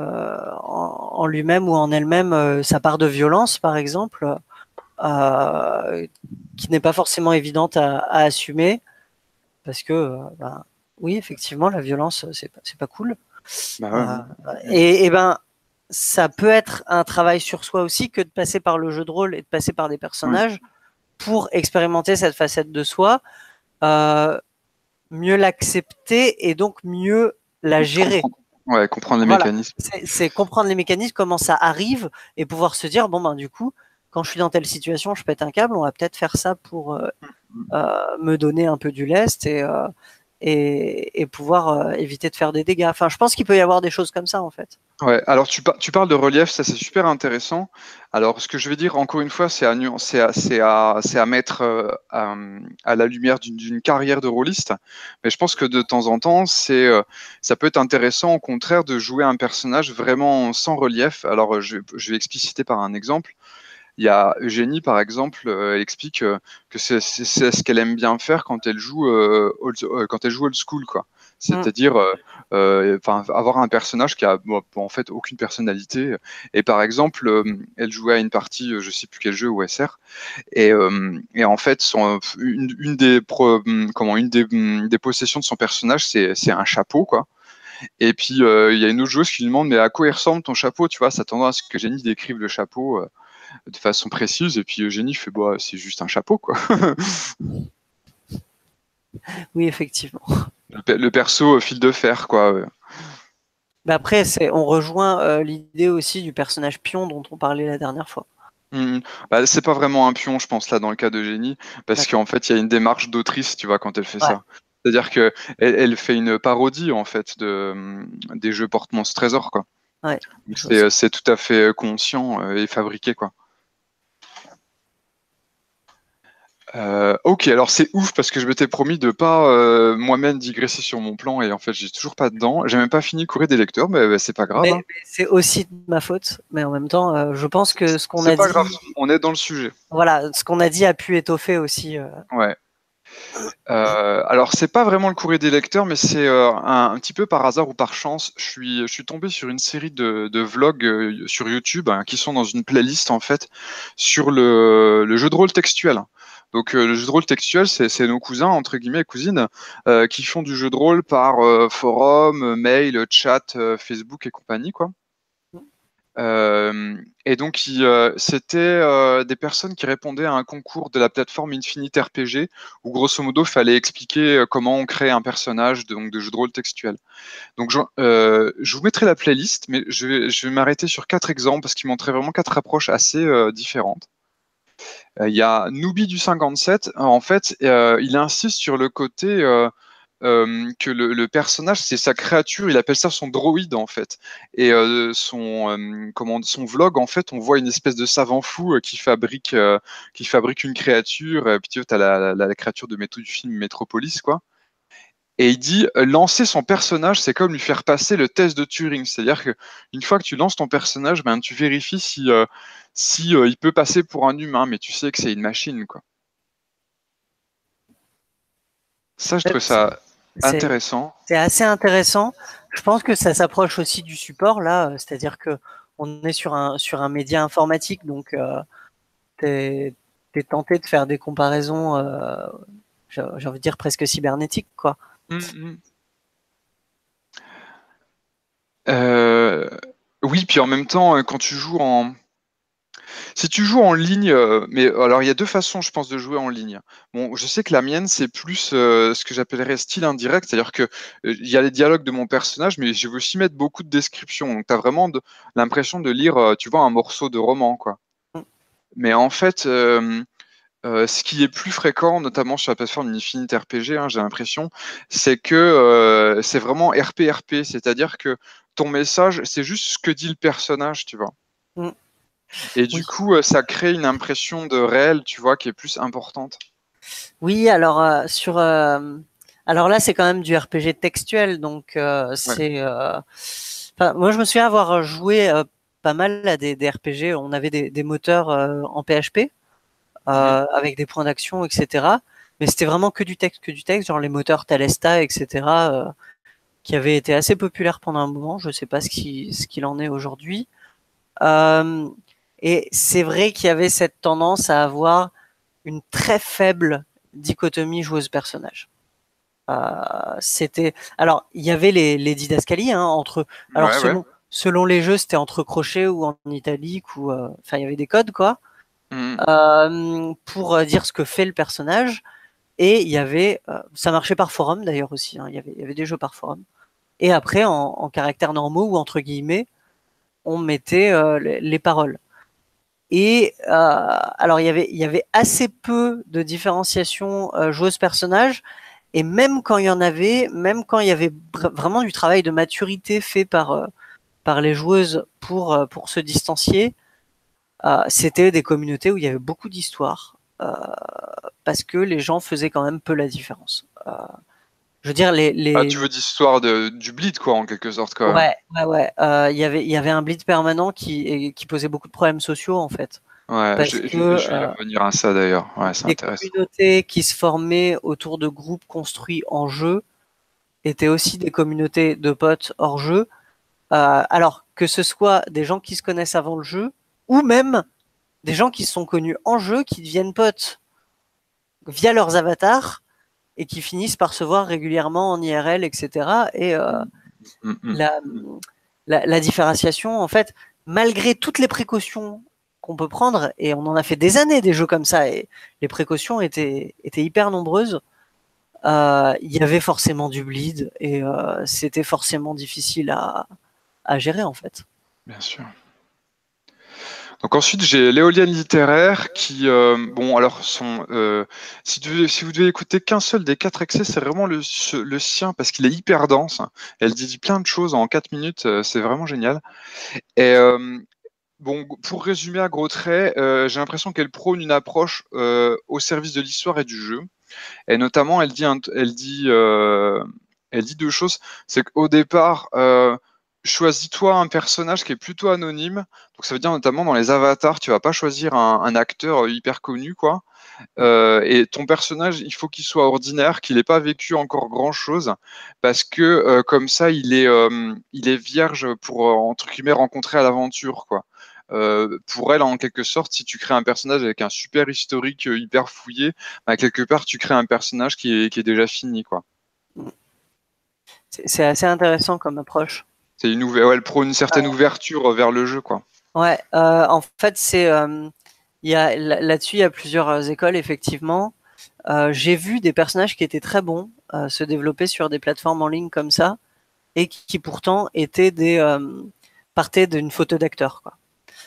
en lui-même ou en elle-même sa part de violence, par exemple, euh, qui n'est pas forcément évidente à assumer, parce que, ben, oui, effectivement, la violence, c'est pas cool. Bah ouais, Euh, ouais. et ben, ça peut être un travail sur soi aussi que de passer par le jeu de rôle et de passer par des Oui. personnages pour expérimenter cette facette de soi, euh, mieux l'accepter et donc mieux la gérer. Comprendre, ouais, comprendre les Voilà, mécanismes. c'est comprendre les mécanismes, comment ça arrive et pouvoir se dire, bon ben du coup, quand je suis dans telle situation, je pète un câble, on va peut-être faire ça pour me donner un peu du lest et pouvoir éviter de faire des dégâts. Enfin, je pense qu'il peut y avoir des choses comme ça en fait. Ouais, alors tu parles de relief, ça c'est super intéressant. Alors ce que je vais dire encore une fois, c'est à mettre à la lumière d'une carrière de rôliste. Mais je pense que de temps en temps, ça peut être intéressant au contraire de jouer un personnage vraiment sans relief. Alors je vais expliciter par un exemple. Il y a Eugénie, par exemple, elle explique que c'est ce qu'elle aime bien faire quand elle joue quand elle joue old school, quoi. C'est-à-dire avoir un personnage qui a en fait aucune personnalité. Et par exemple, elle jouait à une partie, je sais plus quel jeu, OSR, et en fait, une des possessions de son personnage, c'est un chapeau, quoi. Et puis il y a une autre joueuse qui lui demande mais à quoi il ressemble ton chapeau, tu vois, s'attendant à ce que Jenny décrive le chapeau de façon précise. Et puis Jenny fait bah c'est juste un chapeau, quoi. Oui, effectivement. Le perso fil de fer, quoi. Mais après, on rejoint l'idée aussi du personnage pion dont on parlait la dernière fois. Bah, c'est pas vraiment un pion, je pense, là, dans le cas de Jenny, parce D'accord. qu'en fait, il y a une démarche d'autrice, tu vois, quand elle fait Ouais, ça. C'est-à-dire que elle fait une parodie, en fait, des jeux Porte-Monstre Trésor, quoi. ouais. Donc Je vois ce que- c'est tout à fait conscient et fabriqué, quoi. Ok, alors c'est ouf parce que je m'étais promis de pas moi-même digresser sur mon plan et en fait j'ai toujours pas dedans. J'ai même pas fini Courrier des lecteurs, mais c'est pas grave, hein. Mais c'est aussi de ma faute. Mais en même temps, je pense que ce qu'on C'est a pas grave, dit, on est dans le sujet. voilà, ce qu'on a dit a pu étoffer aussi. Ouais. Alors c'est pas vraiment le courrier des lecteurs, mais c'est un petit peu par hasard ou par chance. Je suis tombé sur une série de vlogs sur YouTube hein, qui sont dans une playlist en fait sur le jeu de rôle textuel. Donc le jeu de rôle textuel, c'est nos cousins entre guillemets cousines qui font du jeu de rôle par forum, mail, chat, Facebook et compagnie quoi. Et donc, c'était des personnes qui répondaient à un concours de la plateforme Infinite RPG, où grosso modo, il fallait expliquer comment on crée un personnage donc, de jeu de rôle textuel. Donc, je vous mettrai la playlist, mais je vais m'arrêter sur 4 exemples parce qu'ils montraient vraiment 4 approches assez différentes. Il y a Noobi du 57, en fait, il insiste sur le côté que le personnage, c'est sa créature, il appelle ça son droïde en fait. Et son vlog, en fait, on voit une espèce de savant fou qui fabrique une créature. Puis tu as la créature du film Metropolis, quoi. Et il dit, lancer son personnage, c'est comme lui faire passer le test de Turing. C'est-à-dire que une fois que tu lances ton personnage, ben, tu vérifies si il peut passer pour un humain, mais tu sais que c'est une machine, quoi. Ça, je trouve ça C'est intéressant. c'est assez intéressant. Je pense que ça s'approche aussi du support là, c'est-à-dire que on est sur un média informatique, donc t'es es tenté de faire des comparaisons, j'ai envie de dire presque cybernétiques, quoi. Mm, Euh, oui, puis en même temps, quand tu joues si tu joues en ligne, mais alors il y a 2 façons, je pense, de jouer en ligne. Bon, je sais que la mienne, c'est plus ce que j'appellerais style indirect, c'est-à-dire que il y a les dialogues de mon personnage, mais je veux aussi mettre beaucoup de descriptions. Donc, tu as vraiment l'impression de lire, tu vois, un morceau de roman, quoi. Mais en fait, ce qui est plus fréquent, notamment sur la plateforme Infinite RPG, hein, j'ai l'impression, c'est que c'est vraiment RP-RP, c'est-à-dire que ton message, c'est juste ce que dit le personnage, tu vois. Mm. Et Oui. du coup, ça crée une impression de réel, tu vois, qui est plus importante. Oui, alors alors là, c'est quand même du RPG textuel, donc Ouais. enfin, moi, je me souviens avoir joué pas mal à des RPG. On avait des moteurs en PHP Mhm. avec des points d'action, etc. Mais c'était vraiment que du texte, genre les moteurs Talesta, etc. Qui avaient été assez populaires pendant un moment. Je sais pas ce qu'il en est aujourd'hui. Euh, et c'est vrai qu'il y avait cette tendance à avoir une très faible dichotomie joueuse-personnage. Alors il y avait les didascalies hein, entre alors Ouais, ouais. selon les jeux c'était entre crochets ou en italique ou enfin il y avait des codes quoi Mhm. pour dire ce que fait le personnage et il y avait ça marchait par forum d'ailleurs aussi hein, il y avait des jeux par forum et après en caractères normaux ou entre guillemets on mettait les paroles. Et alors il y avait assez peu de différenciation joueuse-personnage, et même quand il y en avait, même quand il y avait vraiment du travail de maturité fait par les joueuses pour se distancier, c'était des communautés où il y avait beaucoup d'histoires, parce que les gens faisaient quand même peu la différence. Je veux dire, Ah, tu veux d'histoire du bleed, quoi, en quelque sorte, quoi. ouais, ouais, ouais. Il y avait un bleed permanent qui posait beaucoup de problèmes sociaux, en fait. Ouais, Parce que je vais revenir à ça d'ailleurs. Ouais, c'est des intéressant. communautés qui se formaient autour de groupes construits en jeu, étaient aussi des communautés de potes hors jeu. Alors que ce soit des gens qui se connaissent avant le jeu, ou même des gens qui se sont connus en jeu, qui deviennent potes via leurs avatars et qui finissent par se voir régulièrement en IRL, etc. Et la, la différenciation, en fait, malgré toutes les précautions qu'on peut prendre, et on en a fait des années des jeux comme ça, et les précautions étaient hyper nombreuses, il y avait forcément du bleed, et c'était forcément difficile à gérer, en fait. Bien sûr. Donc ensuite, j'ai l'éolienne littéraire qui, bon, alors si vous devez écouter qu'un seul des 4 excès, c'est vraiment le sien parce qu'il est hyper dense. Elle dit plein de choses en 4 minutes, c'est vraiment génial. Et bon, pour résumer à gros traits, j'ai l'impression qu'elle prône une approche au service de l'histoire et du jeu. Et notamment, elle dit deux choses. C'est qu'au départ, choisis-toi un personnage qui est plutôt anonyme. Donc ça veut dire notamment dans les avatars, tu vas pas choisir un acteur hyper connu, quoi. Et ton personnage, il faut qu'il soit ordinaire, qu'il n'ait pas vécu encore grand-chose, parce que comme ça, il est vierge pour entre guillemets rencontrer à l'aventure, quoi. Pour elle, en quelque sorte, si tu crées un personnage avec un super historique hyper fouillé, bah, quelque part, tu crées un personnage qui est déjà fini, quoi. C'est assez intéressant comme approche. C'est ouais, elle prône une certaine ouverture vers le jeu, quoi. Ouais, en fait, là-dessus, il y a plusieurs écoles, effectivement. J'ai vu des personnages qui étaient très bons se développer sur des plateformes en ligne comme ça, et qui pourtant partaient d'une photo d'acteur, quoi.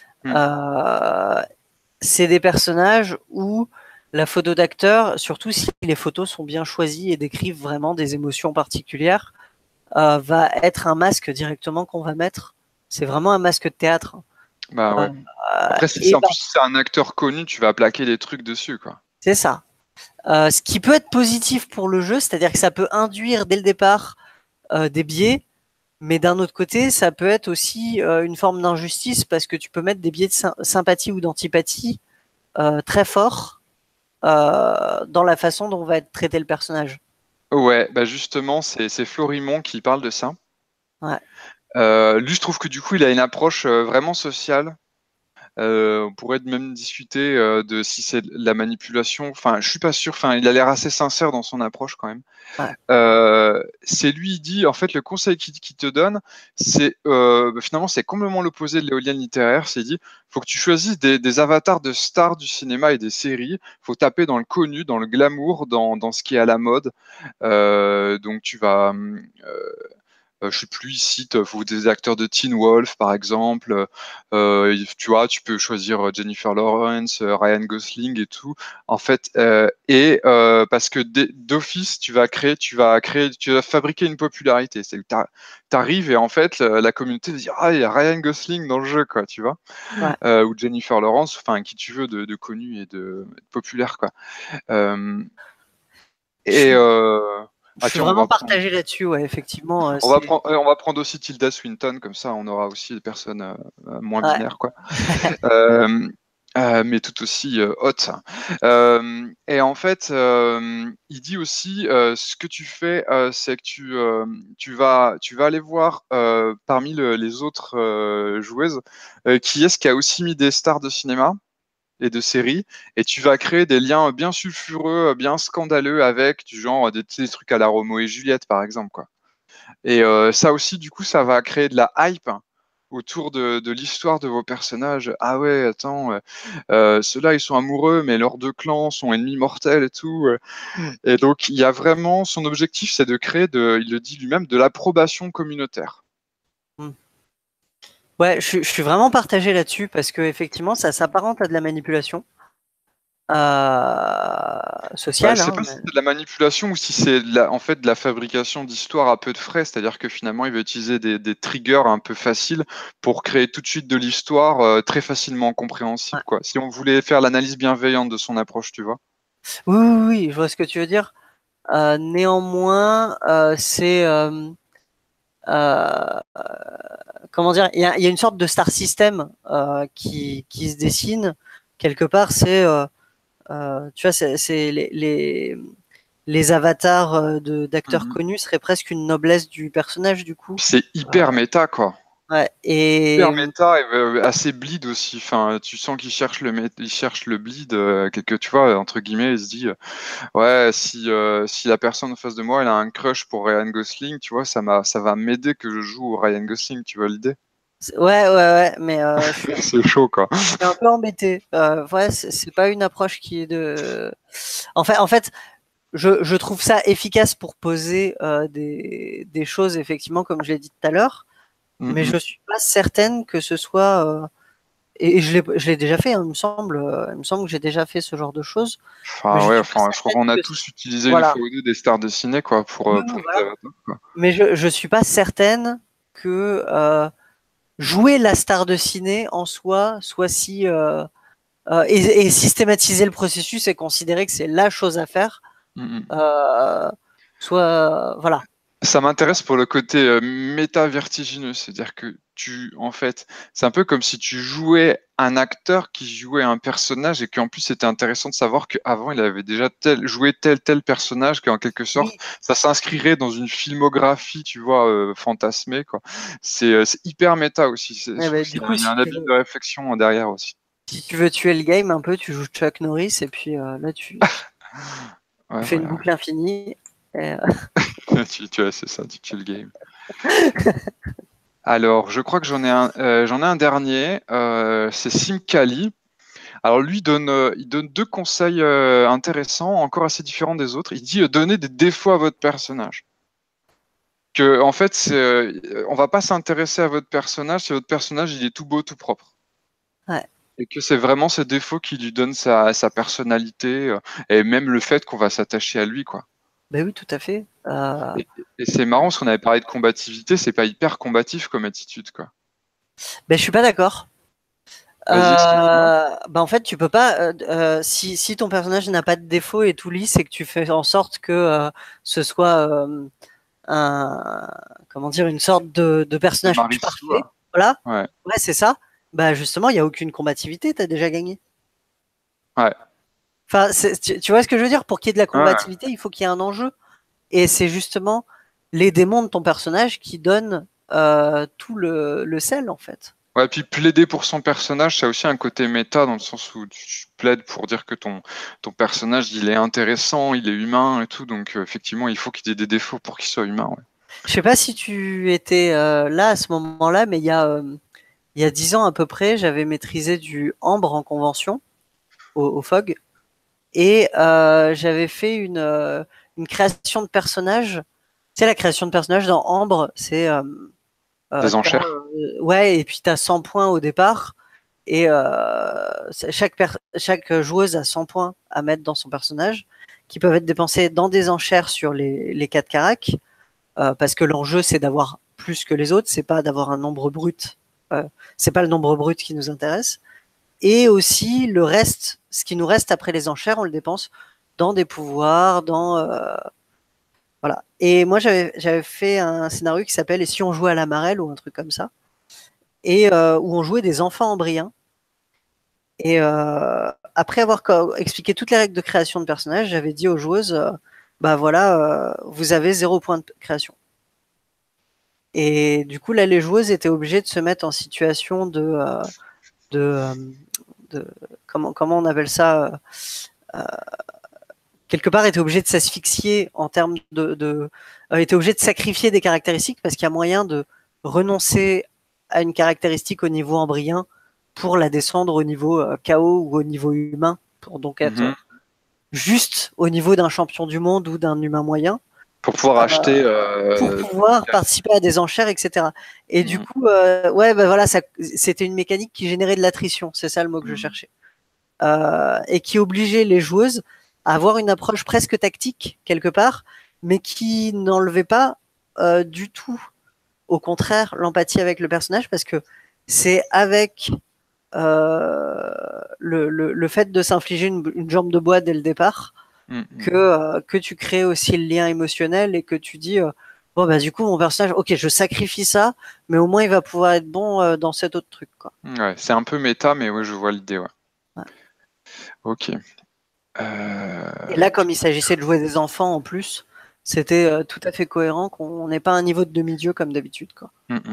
C'est des personnages où la photo d'acteur, surtout si les photos sont bien choisies et décrivent vraiment des émotions particulières, va être un masque directement qu'on va mettre. C'est vraiment un masque de théâtre. Bah ouais. Après, en plus, si c'est un acteur connu, tu vas plaquer des trucs dessus, quoi. C'est ça. Ce qui peut être positif pour le jeu, c'est-à-dire que ça peut induire dès le départ des biais, mais d'un autre côté, ça peut être aussi une forme d'injustice parce que tu peux mettre des biais de sympathie ou d'antipathie très forts dans la façon dont va être traité le personnage. Ouais, bah justement, c'est Florimond qui parle de ça. Ouais. Lui, je trouve que du coup, il a une approche vraiment sociale. On pourrait même discuter de si c'est de la manipulation. Enfin, je suis pas sûr. Enfin, il a l'air assez sincère dans son approche quand même. Ouais. C'est lui, il dit, en fait, le conseil qu'il te donne, c'est finalement, c'est complètement l'opposé de l'éolienne littéraire. C'est dit, faut que tu choisisses des avatars de stars du cinéma et des séries. Faut taper dans le connu, dans le glamour, dans ce qui est à la mode. Donc, tu vas je sais plus, ici, faut des acteurs de Teen Wolf, par exemple. Tu vois, tu peux choisir Jennifer Lawrence, Ryan Gosling et tout. En fait, parce que d'office, tu vas fabriquer une popularité. C'est que t'arrives et en fait, la communauté va dire, ah, il y a Ryan Gosling dans le jeu, quoi, tu vois. Ouais. Ou Jennifer Lawrence, enfin, qui tu veux de connu et de populaire, quoi. Et Je suis vraiment partagé là-dessus, ouais, effectivement. on va prendre aussi Tilda Swinton, comme ça on aura aussi des personnes moins binaires, quoi. Mais tout aussi hautes. Et en fait, il dit aussi, ce que tu fais, c'est que tu vas aller voir parmi les autres joueuses qui est-ce qui a aussi mis des stars de cinéma et de séries, et tu vas créer des liens bien sulfureux, bien scandaleux avec du genre des trucs à la Roméo et Juliette, par exemple, quoi. Et ça aussi, du coup, ça va créer de la hype autour de l'histoire de vos personnages. Ah ouais, attends, ceux-là, ils sont amoureux, mais leurs deux clans sont ennemis mortels et tout. Et donc, il y a vraiment, son objectif, c'est de créer, il le dit lui-même, de l'approbation communautaire. Ouais, je suis vraiment partagé là-dessus parce que effectivement, ça s'apparente à de la manipulation Bah, sociale. je sais pas si c'est de la manipulation ou si c'est en fait de la fabrication d'histoires à peu de frais, c'est-à-dire que finalement il va utiliser des triggers un peu faciles pour créer tout de suite de l'histoire très facilement compréhensible, quoi. Si on voulait faire l'analyse bienveillante de son approche, tu vois. Oui, oui, oui, je vois ce que tu veux dire. Néanmoins, comment dire, il y a une sorte de star system qui se dessine quelque part. Tu vois, c'est les avatars d'acteurs Mhm. connus seraient presque une noblesse du personnage du coup. C'est hyper méta, quoi. Ouais. Hyper Et méta et assez bleed aussi. Enfin, tu sens qu'il cherche il cherche le bleed, quelque, tu vois, entre guillemets, il se dit, ouais, si la personne en face de moi, elle a un crush pour Ryan Gosling, tu vois, ça va m'aider que je joue au Ryan Gosling, tu vois l'idée? ouais, ouais, ouais, mais je suis C'est chaud, quoi. un peu embêté. Ouais, c'est pas une approche qui est de. En fait, je trouve ça efficace pour poser des choses, effectivement, comme je l'ai dit tout à l'heure, mais Mhm. je suis pas certaine que ce soit. Et je l'ai déjà fait, hein, il me semble que j'ai déjà fait ce genre de choses, mais Enfin, je ouais, suis pas enfin, je crois certaine qu'on a que. tous utilisé une Voilà. fois ou deux des stars de ciné, quoi, Oui, oui, pour voilà. nos avatars, quoi. Mais je suis pas certaine que jouer la star de ciné en soi soit si. Et systématiser le processus et considérer que c'est la chose à faire, Mhm. euh, soit. Voilà. Ça m'intéresse pour le côté méta vertigineux, c'est-à-dire que en fait, c'est un peu comme si tu jouais un acteur qui jouait un personnage et qu'en plus c'était intéressant de savoir qu'avant il avait déjà joué tel personnage qu'en quelque sorte Oui, ça s'inscrirait dans une filmographie, tu vois, fantasmée quoi. C'est hyper méta aussi. Je eh trouve ben, qu'il du y a coup, il y a un habit de réflexion derrière aussi. si tu veux tuer le game un peu, tu joues Chuck Norris et puis là, tu Ouais, fais une voilà. boucle infinie. Et, Tu vois, c'est ça, tu kill game. Alors, je crois que j'en ai un dernier. C'est Sim Kali. Alors lui il donne deux conseils intéressants, encore assez différents des autres. Il dit donnez des défauts à votre personnage. Que en fait, on va pas s'intéresser à votre personnage si votre personnage il est tout beau, tout propre. ouais. Et que c'est vraiment ces défauts qui lui donnent sa personnalité et même le fait qu'on va s'attacher à lui, quoi. Ben oui, tout à fait. Et c'est marrant parce qu'on avait parlé de combativité, c'est pas hyper combatif comme attitude, quoi. Ben je suis pas d'accord. Vas-y, explique-moi. Ben en fait, tu peux pas. Si ton personnage n'a pas de défaut et tout lisse, c'est que tu fais en sorte que ce soit un, comment dire, une sorte de De personnage Marissou, parfait. Voilà. ouais. Ouais, c'est ça. Bah justement, il n'y a aucune combativité, t'as déjà gagné. Ouais. Enfin, tu vois ce que je veux dire? Pour qu'il y ait de la Ouais. combativité, il faut qu'il y ait un enjeu. Et c'est justement les démons de ton personnage qui donnent tout le sel, en fait. Ouais, puis plaider pour son personnage, ça a aussi un côté méta dans le sens où tu plaides pour dire que ton personnage, il est intéressant, il est humain et tout. Donc, effectivement, il faut qu'il ait des défauts pour qu'il soit humain. Ouais. Je sais pas si tu étais là à ce moment-là, mais il y a 10 ans à peu près, j'avais maîtrisé du Ambre en convention au FOG. Et j'avais fait une création de personnage. Tu sais, la création de personnage dans Ambre, c'est Des enchères. ouais, et puis tu as 100 points au départ, et chaque joueuse a 100 points à mettre dans son personnage, qui peuvent être dépensés dans des enchères sur les 4 caracs, parce que l'enjeu c'est d'avoir plus que les autres, c'est pas d'avoir un nombre brut, c'est pas le nombre brut qui nous intéresse. Et aussi le reste, ce qui nous reste après les enchères, on le dépense dans des pouvoirs, dans voilà. Et moi j'avais fait un scénario qui s'appelle Et si on jouait à la marelle ou un truc comme ça, et où on jouait des enfants embryens. Et après avoir expliqué toutes les règles de création de personnages, j'avais dit aux joueuses, bah voilà, vous avez 0 point de création. Et du coup là, les joueuses étaient obligées de se mettre en situation de, euh, de comment on appelle ça, quelque part était obligé de s'asphyxier en termes était obligé de sacrifier des caractéristiques parce qu'il y a moyen de renoncer à une caractéristique au niveau embryen pour la descendre au niveau chaos ou au niveau humain, pour donc être Mhm. juste au niveau d'un champion du monde ou d'un humain moyen, Pour pouvoir acheter. pour pouvoir participer à des enchères, etc. Et du Mhm. coup, ouais, bah voilà, c'était une mécanique qui générait de l'attrition, c'est ça le mot que je Mhm. cherchais. Et qui obligeait les joueuses à avoir une approche presque tactique quelque part, mais qui n'enlevait pas du tout, au contraire, l'empathie avec le personnage, parce que c'est avec le fait de s'infliger une jambe de bois dès le départ Mhm. que tu crées aussi le lien émotionnel et que tu dis bon bah du coup mon personnage, ok, je sacrifie ça, mais au moins il va pouvoir être bon dans cet autre truc, quoi. Ouais, c'est un peu méta, mais ouais, je vois l'idée. Ouais. Ouais. Ok. Et là, comme il s'agissait de jouer des enfants en plus, c'était tout à fait cohérent qu'on n'ait pas un niveau de demi-dieu comme d'habitude, quoi.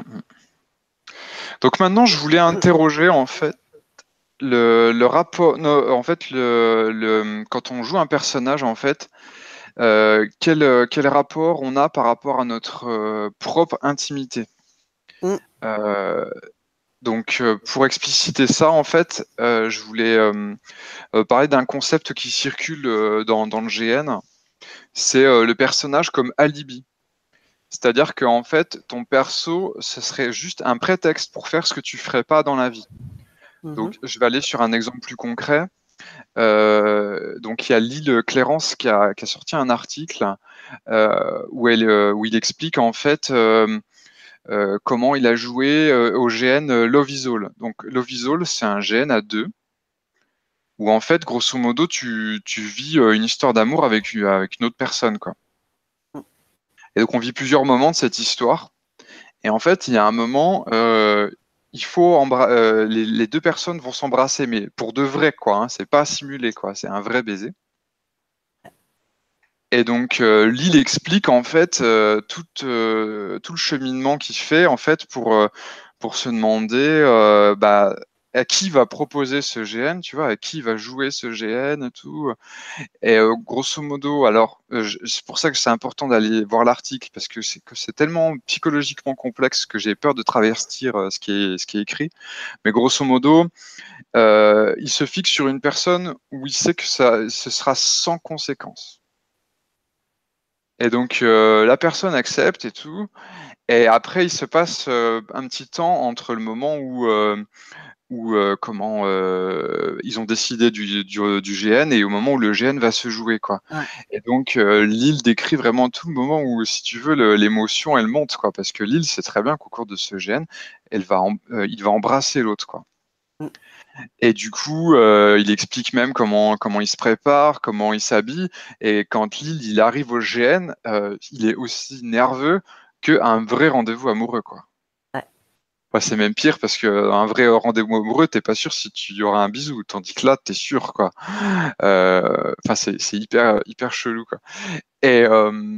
Donc maintenant, je voulais interroger en fait le rapport. Non, en fait, quand on joue un personnage, en fait, quel rapport on a par rapport à notre propre intimité. Mm. Donc, pour expliciter ça, en fait, je voulais parler d'un concept qui circule dans le GN. C'est le personnage comme alibi. C'est-à-dire qu'en fait, ton perso, ce serait juste un prétexte pour faire ce que tu ferais pas dans la vie. Mhm. Donc, je vais aller sur un exemple plus concret. Donc, il y a Lille Clérance qui a sorti un article où il explique en fait comment il a joué au GN Love is All. Donc, Love is All, c'est un GN à deux où en fait, grosso modo, tu vis une histoire d'amour avec une autre personne, quoi. Et donc, on vit plusieurs moments de cette histoire. Et en fait, il y a un moment, les deux personnes vont s'embrasser, mais pour de vrai, quoi. Hein, c'est pas simulé, quoi. C'est un vrai baiser. Et donc, Lille explique en fait tout le cheminement qu'il fait en fait pour se demander bah, à qui va proposer ce GN, tu vois, à qui va jouer ce GN et tout. Et grosso modo, alors, c'est pour ça que c'est important d'aller voir l'article parce que c'est tellement psychologiquement complexe que j'ai peur de travestir ce qui est écrit. Mais grosso modo, il se fixe sur une personne où il sait que ce sera sans conséquence. Et donc la personne accepte et tout. Et après, il se passe un petit temps entre le moment où ils ont décidé du GN et au moment où le GN va se jouer, quoi. Ouais. Et donc Lille décrit vraiment tout le moment où, si tu veux, l'émotion elle monte, quoi, parce que Lille sait très bien qu'au cours de ce GN, il va embrasser l'autre, quoi. Mm. Et du coup, il explique même comment il se prépare, comment il s'habille. Et quand Lille il arrive au GN, il est aussi nerveux qu'un vrai rendez-vous amoureux, quoi. Ouais. Enfin, c'est même pire parce qu'un vrai rendez-vous amoureux, t'es pas sûr si tu y auras un bisou, tandis que là, t'es sûr, quoi. Enfin, c'est hyper chelou, quoi. Et, euh,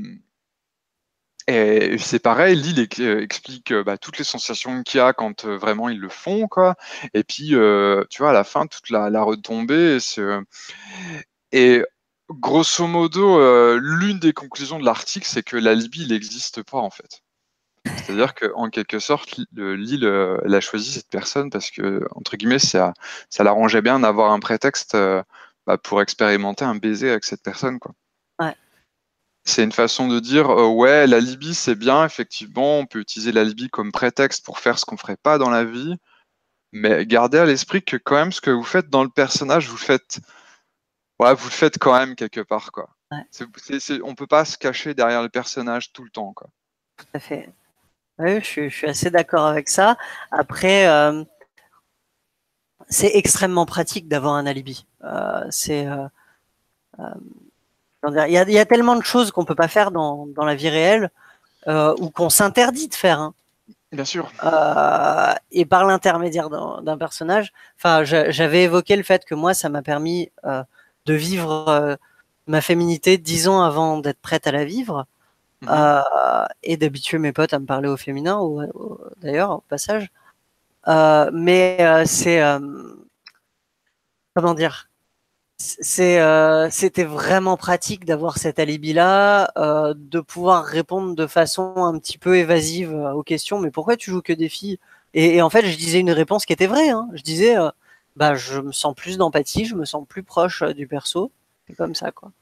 et c'est pareil, Lille explique bah, toutes les sensations qu'il y a quand vraiment ils le font, quoi. Et puis, tu vois, à la fin, toute la retombée. Et grosso modo, l'une des conclusions de l'article, c'est que l'alibi, il n'existe pas, en fait. C'est-à-dire qu'en quelque sorte, Lille, elle a choisi cette personne parce que, entre guillemets, ça l'arrangeait bien d'avoir un prétexte bah, pour expérimenter un baiser avec cette personne, quoi. Ouais. C'est une façon de dire, ouais, l'alibi, c'est bien, effectivement, on peut utiliser l'alibi comme prétexte pour faire ce qu'on ferait pas dans la vie, mais gardez à l'esprit que quand même, ce que vous faites dans le personnage, ouais, vous le faites quand même quelque part, quoi. Ouais. On peut pas se cacher derrière le personnage tout le temps, quoi. Tout à fait. Oui, je suis assez d'accord avec ça. Après, c'est extrêmement pratique d'avoir un alibi. Il y a tellement de choses qu'on peut pas faire dans la vie réelle ou qu'on s'interdit de faire. Hein. Bien sûr. Et par l'intermédiaire d'un personnage, enfin, j'avais évoqué le fait que moi, ça m'a permis de vivre ma féminité 10 ans avant d'être prête à la vivre. Mhm. Et d'habituer mes potes à me parler au féminin, d'ailleurs, au passage. Mais c'est comment dire, c'était vraiment pratique d'avoir cet alibi-là, de pouvoir répondre de façon un petit peu évasive aux questions. Mais pourquoi tu joues que des filles et en fait, je disais une réponse qui était vraie. Hein. Je disais, bah, je me sens plus d'empathie, je me sens plus proche du perso. C'est comme ça, quoi.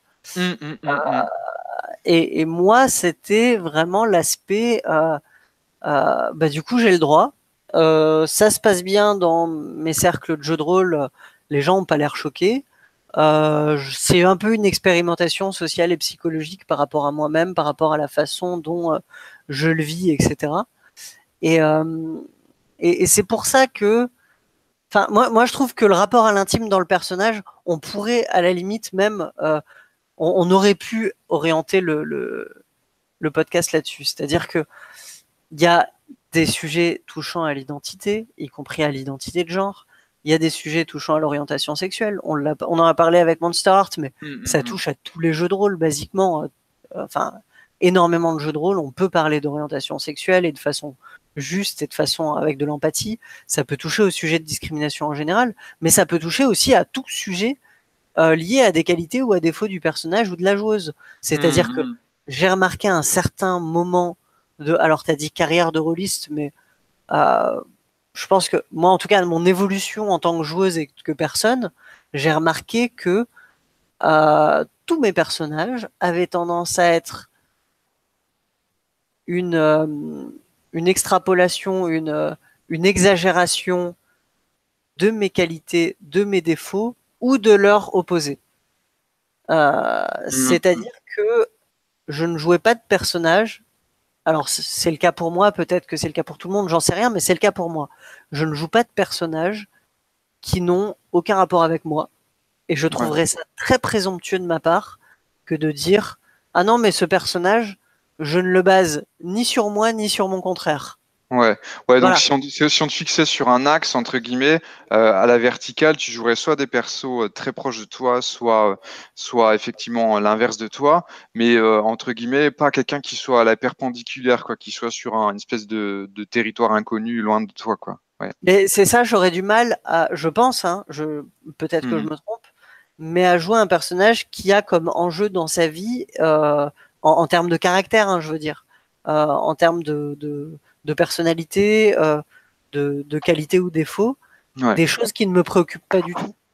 Et moi, c'était vraiment l'aspect. Bah, du coup, j'ai le droit. Ça se passe bien dans mes cercles de jeux de rôle. Les gens n'ont pas l'air choqués. C'est un peu une expérimentation sociale et psychologique par rapport à moi-même, par rapport à la façon dont je le vis, etc. Et, euh, et c'est pour ça que, enfin, moi, je trouve que le rapport à l'intime dans le personnage, on pourrait, à la limite même, on aurait pu orienter le podcast là-dessus. C'est-à-dire que il y a des sujets touchant à l'identité, y compris à l'identité de genre. il y a des sujets touchant à l'orientation sexuelle. On en a parlé avec Monster Heart, mais ça Mm. touche à tous les jeux de rôle, basiquement. Enfin, énormément de jeux de rôle, on peut parler d'orientation sexuelle et de façon juste et de façon avec de l'empathie. Ça peut toucher au sujet de discrimination en général, mais ça peut toucher aussi à tout sujet lié à des qualités ou à défauts du personnage ou de la joueuse. C'est-à-dire que j'ai remarqué à un certain moment de... Alors, tu as dit carrière de rôliste, mais je pense que moi, en tout cas, mon évolution en tant que joueuse et que personne, j'ai remarqué que tous mes personnages avaient tendance à être une extrapolation, une exagération de mes qualités, de mes défauts ou de leur opposé. C'est-à-dire que je ne jouais pas de personnage. Alors, c'est le cas pour moi, peut-être que c'est le cas pour tout le monde, j'en sais rien, mais c'est le cas pour moi. Je ne joue pas de personnages qui n'ont aucun rapport avec moi. Et je trouverais ça très présomptueux de ma part que de dire « Ah non, mais ce personnage, je ne le base ni sur moi, ni sur mon contraire. » Ouais, Voilà. donc si on te fixait sur un axe, entre guillemets, à la verticale, tu jouerais soit des persos très proches de toi, soit effectivement l'inverse de toi, mais entre guillemets, pas quelqu'un qui soit à la perpendiculaire, quoi, qui soit sur une espèce de territoire inconnu, loin de toi, quoi. Ouais. Mais c'est ça, j'aurais du mal à, je pense, hein, peut-être que je me trompe, mais à jouer un personnage qui a comme enjeu dans sa vie, en termes de caractère, hein, je veux dire, en termes de personnalité, de qualité ou défaut, des choses qui ne me préoccupent pas du tout.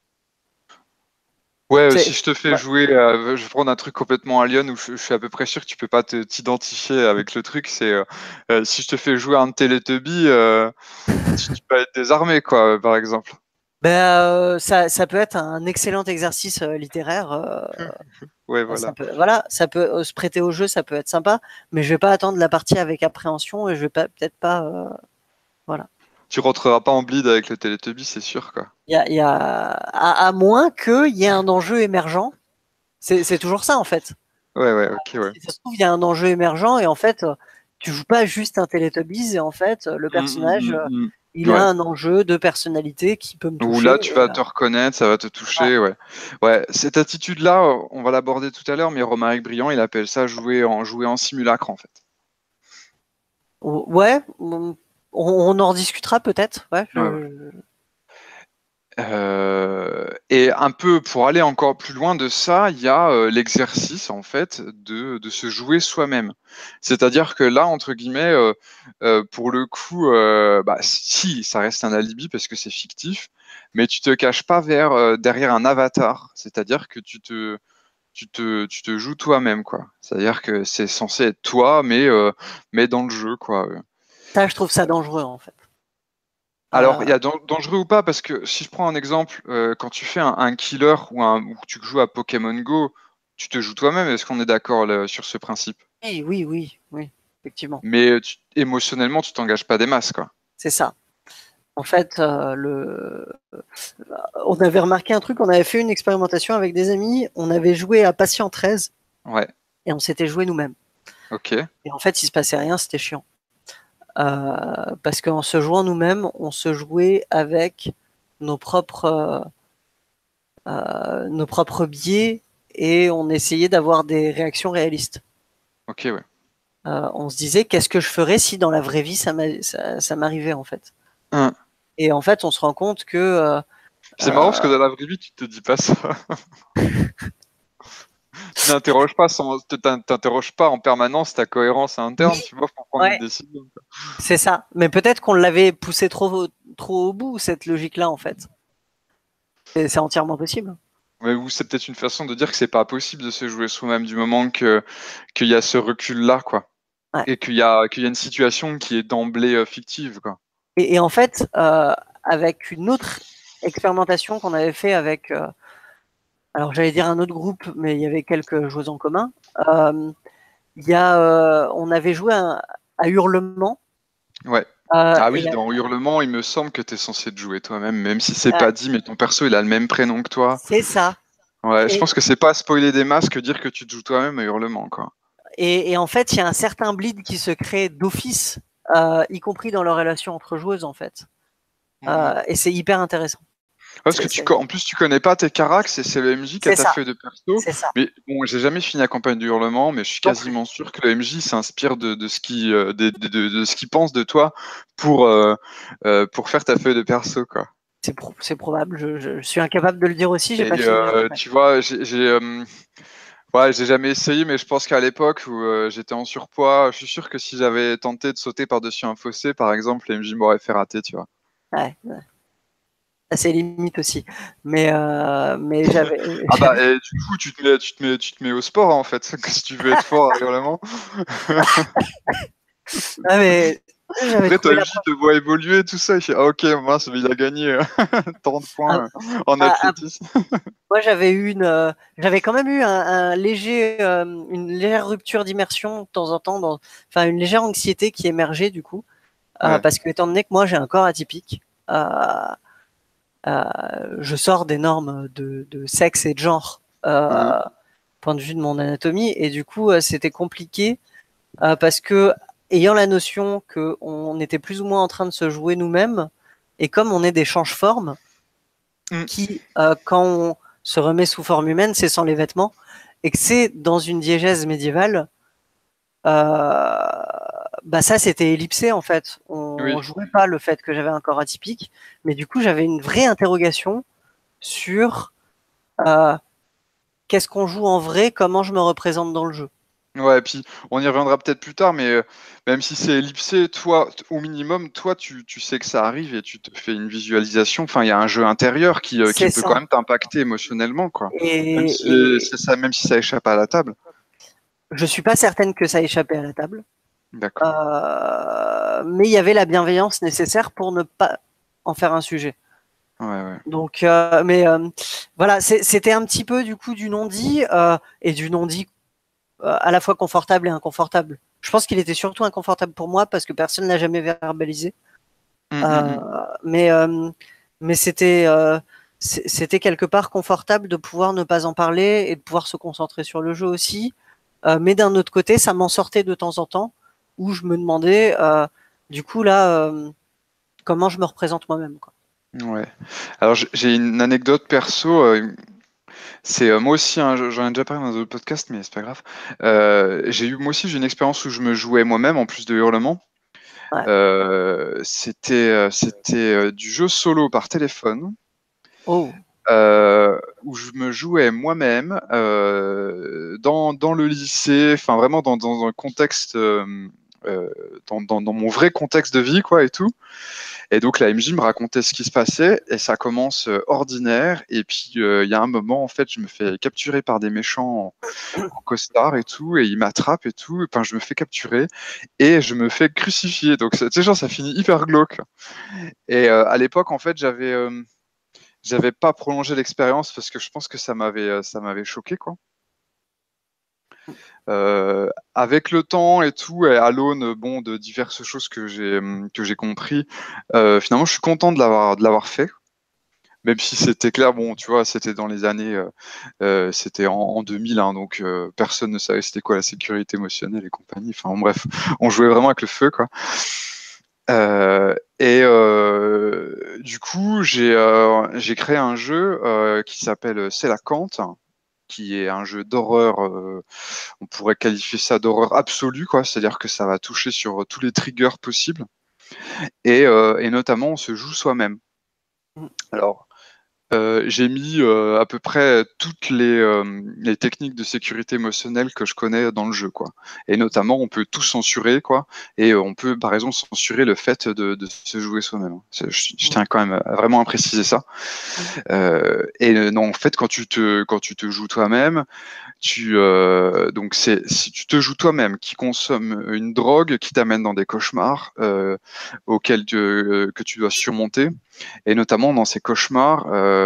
Ouais, si je te fais jouer, je vais prendre un truc complètement alien où je suis à peu près sûr que tu peux pas t'identifier avec le truc, c'est si je te fais jouer un Teletubby, tu peux être désarmé, quoi, par exemple. Ben, ça peut être un excellent exercice littéraire. Ouais, voilà. Ça peut se prêter au jeu, ça peut être sympa, mais je vais pas attendre la partie avec appréhension et je vais peut-être pas, voilà. Tu rentreras pas en bleed avec le Teletubby, c'est sûr, quoi. À moins qu'il y ait un enjeu émergent. C'est toujours ça, en fait. Ouais, ok, ouais. Si ça se trouve, il y a un enjeu émergent et en fait, tu joues pas juste un Teletubbies et en fait, le personnage, il a Ouais. un enjeu de personnalité qui peut me Où toucher. là, tu vas te reconnaître, ça va te toucher, ouais. Ouais, cette attitude-là, on va l'aborder tout à l'heure, mais Romaric Briand, il appelle ça jouer en simulacre, en fait. Ouais, on en rediscutera peut-être. Ouais, et un peu pour aller encore plus loin de ça, il y a l'exercice en fait de se jouer soi-même. C'est-à-dire que là, entre guillemets, pour le coup, bah, si ça reste un alibi parce que c'est fictif, mais tu te caches pas derrière un avatar. C'est-à-dire que tu te joues toi-même, quoi. C'est-à-dire que c'est censé être toi, mais dans le jeu, quoi. Ça, je trouve ça dangereux, en fait. Alors, il y a dangereux ou pas, parce que si je prends un exemple, quand tu fais un killer ou que tu joues à Pokémon Go, tu te joues toi-même, est-ce qu'on est d'accord sur ce principe? Oui, effectivement. Mais émotionnellement, tu t'engages pas des masses, quoi. C'est ça. En fait, on avait remarqué un truc, on avait fait une expérimentation avec des amis, on avait joué à Patient 13 Ouais, et on s'était joué nous-mêmes. ok. Et en fait, il se passait rien, c'était chiant. Parce qu'en se jouant nous-mêmes, on se jouait avec nos propres biais et on essayait d'avoir des réactions réalistes. Ok, ouais. On se disait qu'est-ce que je ferais si dans la vraie vie ça m'arrivait en fait. Hein. Et en fait, on se rend compte que C'est marrant parce que dans la vraie vie, tu te dis pas ça. Tu t'interroges pas en permanence ta cohérence interne, oui, tu vois, pour prendre une ouais, décision. c'est ça. Mais peut-être qu'on l'avait poussé trop au bout cette logique-là en fait. Et c'est entièrement possible. Ou c'est peut-être une façon de dire que c'est pas possible de se jouer soi-même du moment qu'il y a ce recul-là, quoi. Ouais. Et qu'il y a une situation qui est d'emblée fictive, quoi. Et en fait, avec une autre expérimentation qu'on avait fait avec, alors j'allais dire un autre groupe, mais il y avait quelques joueurs en commun. On avait joué à Hurlement. Ouais. Ah oui, dans Hurlement, il me semble que tu es censé te jouer toi-même, même si c'est pas dit, mais ton perso, il a le même prénom que toi. C'est ça. Ouais, je pense que c'est pas spoiler des masses que dire que tu te joues toi-même à Hurlement, quoi. Et en fait, il y a un certain bleed qui se crée d'office, y compris dans leur relation entre joueuses, en fait. Mhm. Et c'est hyper intéressant. Ouais, parce que C'est en plus tu connais pas tes caracs, c'est le MJ qui a c'est ta ça, feuille de perso. c'est ça. Mais bon, j'ai jamais fini la campagne du Hurlement, mais je suis Non plus. quasiment sûr que le MJ s'inspire de ce qui de ce qu'il pense de toi pour faire ta feuille de perso, quoi. C'est probable. Je suis incapable de le dire aussi. J'ai pas Et fini la campagne. tu vois, ouais, j'ai jamais essayé, mais je pense qu'à l'époque où j'étais en surpoids, je suis sûr que si j'avais tenté de sauter par-dessus un fossé, par exemple, le MJ m'aurait fait rater, tu vois. Ouais, ouais. Ça, c'est limite aussi. Mais j'avais, Ah bah, et du coup, tu te mets au sport, hein, en fait, si tu veux être fort régulièrement. ah, mais j'avais Après, ton trouvé la MJ preuve. te voit évoluer, tout ça, il fait, ah, ok, mince, il a gagné 30 Ah, points en ah, athlétisme. moi, j'avais quand même eu une légère rupture d'immersion de temps en temps, enfin une légère anxiété qui émergeait du coup, Ouais. parce que étant donné que moi j'ai un corps atypique, je sors des normes de sexe et de genre, Hein. point de vue de mon anatomie, et du coup c'était compliqué parce que ayant la notion que on était plus ou moins en train de se jouer nous-mêmes, et comme on est des change-formes Mm. qui, quand on se remet sous forme humaine, c'est sans les vêtements, et que c'est dans une diégèse médiévale, bah ça c'était ellipsé en fait. On Oui. jouait pas le fait que j'avais un corps atypique, mais du coup j'avais une vraie interrogation sur euh, qu'est-ce qu'on joue en vrai, comment je me représente dans le jeu. Ouais, et puis on y reviendra peut-être plus tard, mais même si c'est ellipsé, toi, au minimum, toi, tu sais que ça arrive et tu te fais une visualisation. Enfin, il y a un jeu intérieur qui C'est peut quand ça. même t'impacter émotionnellement, quoi. Et Même si ça échappe à la table. je suis pas certaine que ça échappait à la table. D'accord. Mais il y avait la bienveillance nécessaire pour ne pas en faire un sujet. Ouais, ouais. Donc, voilà, c'était un petit peu du coup du non-dit et du non-dit à la fois confortable et inconfortable. Je pense qu'il était surtout inconfortable pour moi parce que personne n'a jamais verbalisé. Hum, hum, Euh, hum. mais mais c'était quelque part confortable de pouvoir ne pas en parler et de pouvoir se concentrer sur le jeu aussi. Mais d'un autre côté, ça m'en sortait de temps en temps où je me demandais, du coup là, comment je me représente moi-même, quoi. Ouais. Alors j'ai une anecdote perso. C'est moi aussi, hein, j'en ai déjà parlé dans d'autres podcasts, mais c'est pas grave. Moi aussi j'ai une expérience où je me jouais moi-même en plus de Hurlement. Ouais. C'était du jeu solo par téléphone. Oh. Où je me jouais moi-même dans le lycée, enfin vraiment dans un contexte, euh, dans mon vrai contexte de vie, quoi, et tout. Et donc la MJ me racontait ce qui se passait et ça commence ordinaire. Et puis il y a un moment, en fait, je me fais capturer par des méchants en costard et tout, et ils m'attrapent et tout. Enfin, je me fais capturer et je me fais crucifier. Donc, tu sais, genre, ça finit hyper glauque. Et à l'époque, en fait, j'avais pas prolongé l'expérience parce que je pense que ça m'avait choqué, quoi. Avec le temps et tout, et à l'aune, bon, de diverses choses que j'ai compris, finalement, je suis content de l'avoir fait. Même si c'était clair, bon, tu vois, c'était dans les années, c'était en 2000, hein, donc personne ne savait c'était quoi la sécurité émotionnelle et compagnie. Enfin, bon, bref, on jouait vraiment avec le feu, quoi. Du coup, j'ai créé un jeu qui s'appelle C'est la Cante, qui est un jeu d'horreur. On pourrait qualifier ça d'horreur absolue, quoi. C'est-à-dire que ça va toucher sur tous les triggers possibles et notamment on se joue soi-même. Alors, j'ai mis à peu près toutes les techniques de sécurité émotionnelle que je connais dans le jeu, quoi. Et notamment, on peut tout censurer, quoi. Et on peut, par exemple, censurer le fait de se jouer soi-même. Je tiens quand même vraiment à préciser ça. Non, en fait, quand tu te joues toi-même, donc si tu te joues toi-même, qui consomme une drogue qui t'amène dans des cauchemars que tu dois surmonter, et notamment dans ces cauchemars,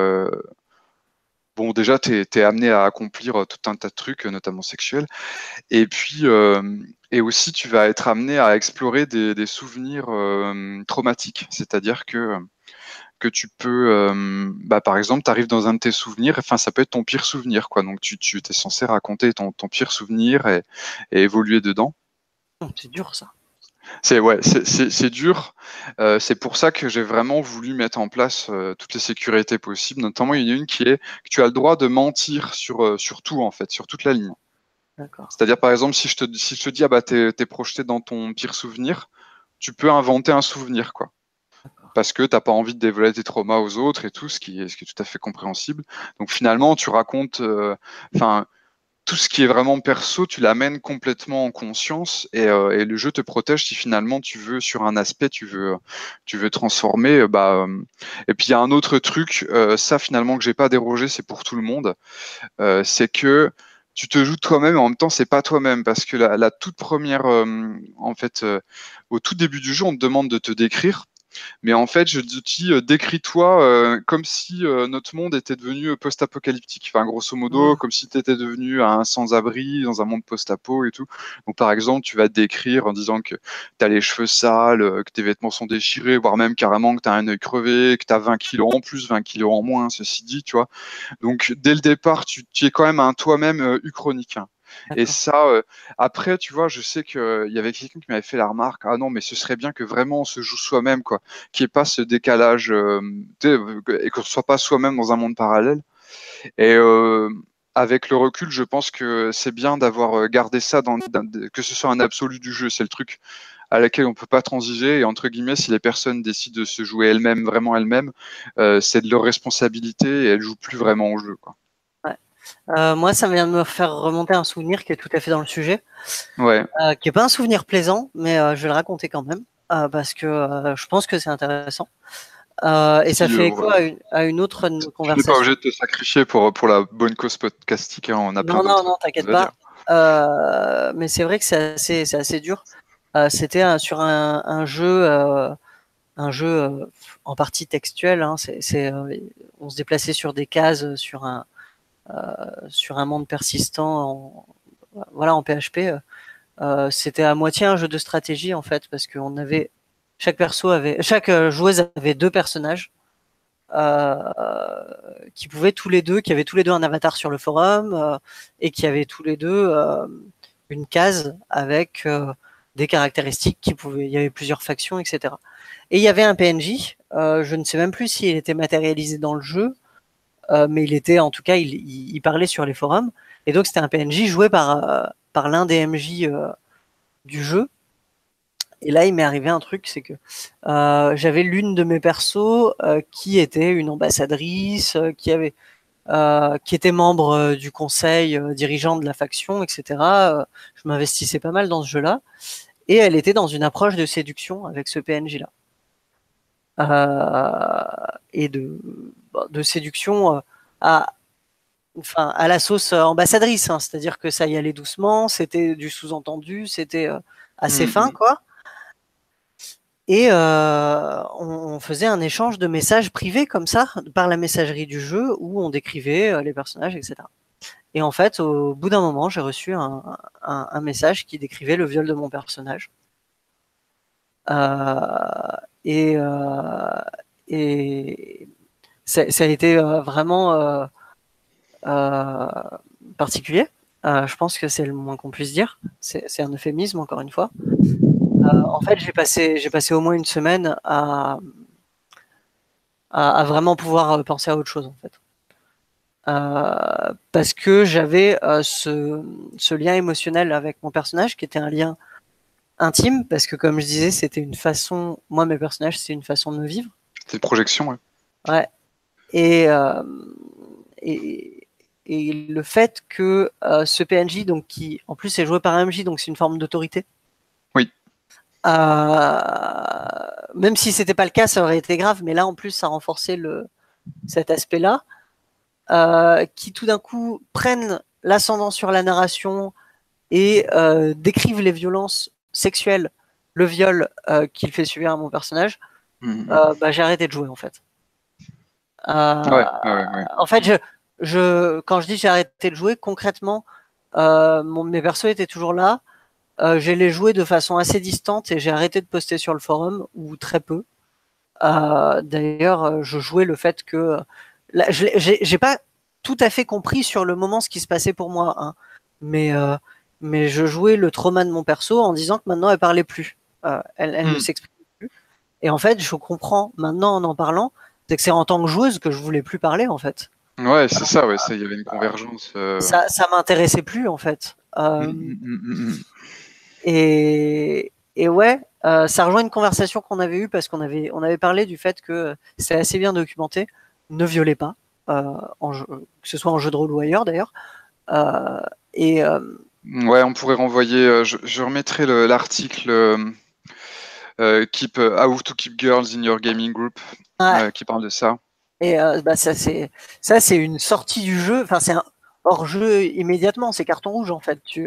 bon déjà t'es amené à accomplir tout un tas de trucs, notamment sexuels, et puis et aussi tu vas être amené à explorer des souvenirs traumatiques, c'est-à-dire que tu peux, bah, par exemple, tu arrives dans un de tes souvenirs, enfin, ça peut être ton pire souvenir, quoi. Donc, tu es censé raconter ton pire souvenir et évoluer dedans. C'est dur ça. C'est dur. C'est pour ça que j'ai vraiment voulu mettre en place toutes les sécurités possibles. Notamment, il y en a une qui est que tu as le droit de mentir sur tout, en fait, sur toute la ligne. D'accord. C'est-à-dire, par exemple, si je te dis, ah bah, t'es projeté dans ton pire souvenir, tu peux inventer un souvenir, quoi. D'accord. Parce que t'as pas envie de dévoiler tes traumas aux autres et tout, ce qui est tout à fait compréhensible. Donc finalement, tu racontes, enfin, tout ce qui est vraiment perso, tu l'amènes complètement en conscience et le jeu te protège si finalement tu veux sur un aspect, tu veux transformer. Et puis il y a un autre truc, ça finalement que j'ai pas dérogé, c'est pour tout le monde, c'est que tu te joues toi-même et en même temps c'est pas toi-même parce que la toute première, en fait, au tout début du jeu, on te demande de te décrire. Mais en fait, je te dis, décris-toi comme si notre monde était devenu post-apocalyptique. Enfin, grosso modo, Mmh. comme si tu étais devenu un sans-abri dans un monde post-apo et tout. Donc, par exemple, tu vas te décrire en disant que tu as les cheveux sales, que tes vêtements sont déchirés, voire même carrément que tu as un œil crevé, que tu as 20 kilos en plus, 20 kilos en moins, ceci dit, tu vois. Donc, dès le départ, tu es quand même un toi-même uchronique, hein. Et D'accord. ça, après, tu vois, je sais qu'il y avait quelqu'un qui m'avait fait la remarque, ah non, mais ce serait bien que vraiment on se joue soi-même, quoi, qu'il n'y ait pas ce décalage, et qu'on ne soit pas soi-même dans un monde parallèle. Et avec le recul, je pense que c'est bien d'avoir gardé ça, que ce soit un absolu du jeu, c'est le truc à laquelle on peut pas transiger. Et entre guillemets, si les personnes décident de se jouer elles-mêmes, vraiment elles-mêmes, c'est de leur responsabilité et elles jouent plus vraiment au jeu, quoi. Ouais. Moi, ça vient de me faire remonter un souvenir qui est tout à fait dans le sujet, Ouais. qui est pas un souvenir plaisant, mais je vais le raconter quand même, parce que je pense que c'est intéressant. Et ça Puis, fait écho voilà. à une autre de nos Tu n'es pas conversations. obligé de te sacrifier pour la bonne cause podcastique, hein, on a plein Non, non, d'autres non, t'inquiète choses à dire. pas. Mais c'est vrai que c'est assez dur. C'était sur un jeu en partie textuel, hein. On se déplaçait sur des cases, sur un monde persistant, voilà, en PHP. C'était à moitié un jeu de stratégie en fait, parce qu'on avait chaque joueuse avait deux personnages qui avaient tous les deux un avatar sur le forum et qui avaient tous les deux une case avec des caractéristiques il y avait plusieurs factions, etc. Et il y avait un PNJ, je ne sais même plus s'il était matérialisé dans le jeu, mais il était, en tout cas, il parlait sur les forums. Et donc c'était un PNJ joué par l'un des MJ du jeu. Et là, il m'est arrivé un truc, c'est que j'avais l'une de mes persos qui était une ambassadrice, qui était membre du conseil dirigeant de la faction, etc. Je m'investissais pas mal dans ce jeu-là. Et elle était dans une approche de séduction avec ce PNJ-là. Et de séduction à, enfin, à la sauce ambassadrice, hein, c'est-à-dire que ça y allait doucement, c'était du sous-entendu, c'était assez fin, Mhm. quoi. Et on faisait un échange de messages privés comme ça, par la messagerie du jeu, où on décrivait les personnages, etc. Et en fait, au bout d'un moment, j'ai reçu un message qui décrivait le viol de mon personnage. Euh, et, euh, et ça a été vraiment euh, particulier. Je pense que c'est le moins qu'on puisse dire. C'est un euphémisme, encore une fois. En fait, j'ai passé au moins une semaine à vraiment pouvoir penser à autre chose, en fait. Parce que j'avais ce lien émotionnel avec mon personnage qui était un lien intime, parce que comme je disais, c'était une façon, moi mes personnages, c'est une façon de me vivre. C'est une projection, ouais. Ouais. Et, euh, et, et le fait que ce PNJ, donc qui en plus est joué par un MJ, donc c'est une forme d'autorité. Oui. Même si c'était pas le cas, ça aurait été grave, mais là en plus ça renforçait cet aspect-là, qui tout d'un coup prennent l'ascendant sur la narration et décrivent les violences sexuelles, le viol qu'il fait subir à mon personnage. Mhm. J'ai arrêté de jouer en fait. Ouais, ouais, ouais. En fait, quand je dis j'ai arrêté de jouer, concrètement, mes persos étaient toujours là. Je les jouais de façon assez distante et j'ai arrêté de poster sur le forum, ou très peu. D'ailleurs, je jouais le fait que là, j'ai pas tout à fait compris sur le moment ce qui se passait pour moi, hein, mais je jouais le trauma de mon perso en disant que maintenant elle parlait plus. Elle ne s'exprime plus. Et en fait, je comprends maintenant en parlant, c'est que c'est en tant que joueuse que je voulais plus parler en fait. Ouais, c'est ça, ouais, il y avait une convergence. Ça m'intéressait plus en fait. Et ouais, ça rejoint une conversation qu'on avait eue parce on avait parlé du fait que c'est assez bien documenté. Ne violez pas, que ce soit en jeu de rôle ou ailleurs d'ailleurs. Ouais, on pourrait renvoyer. Je remettrai l'article How to Keep Girls in Your Gaming Group qui parle de ça. Et ça c'est une sortie du jeu. Enfin, c'est un hors jeu immédiatement. C'est carton rouge en fait. Tu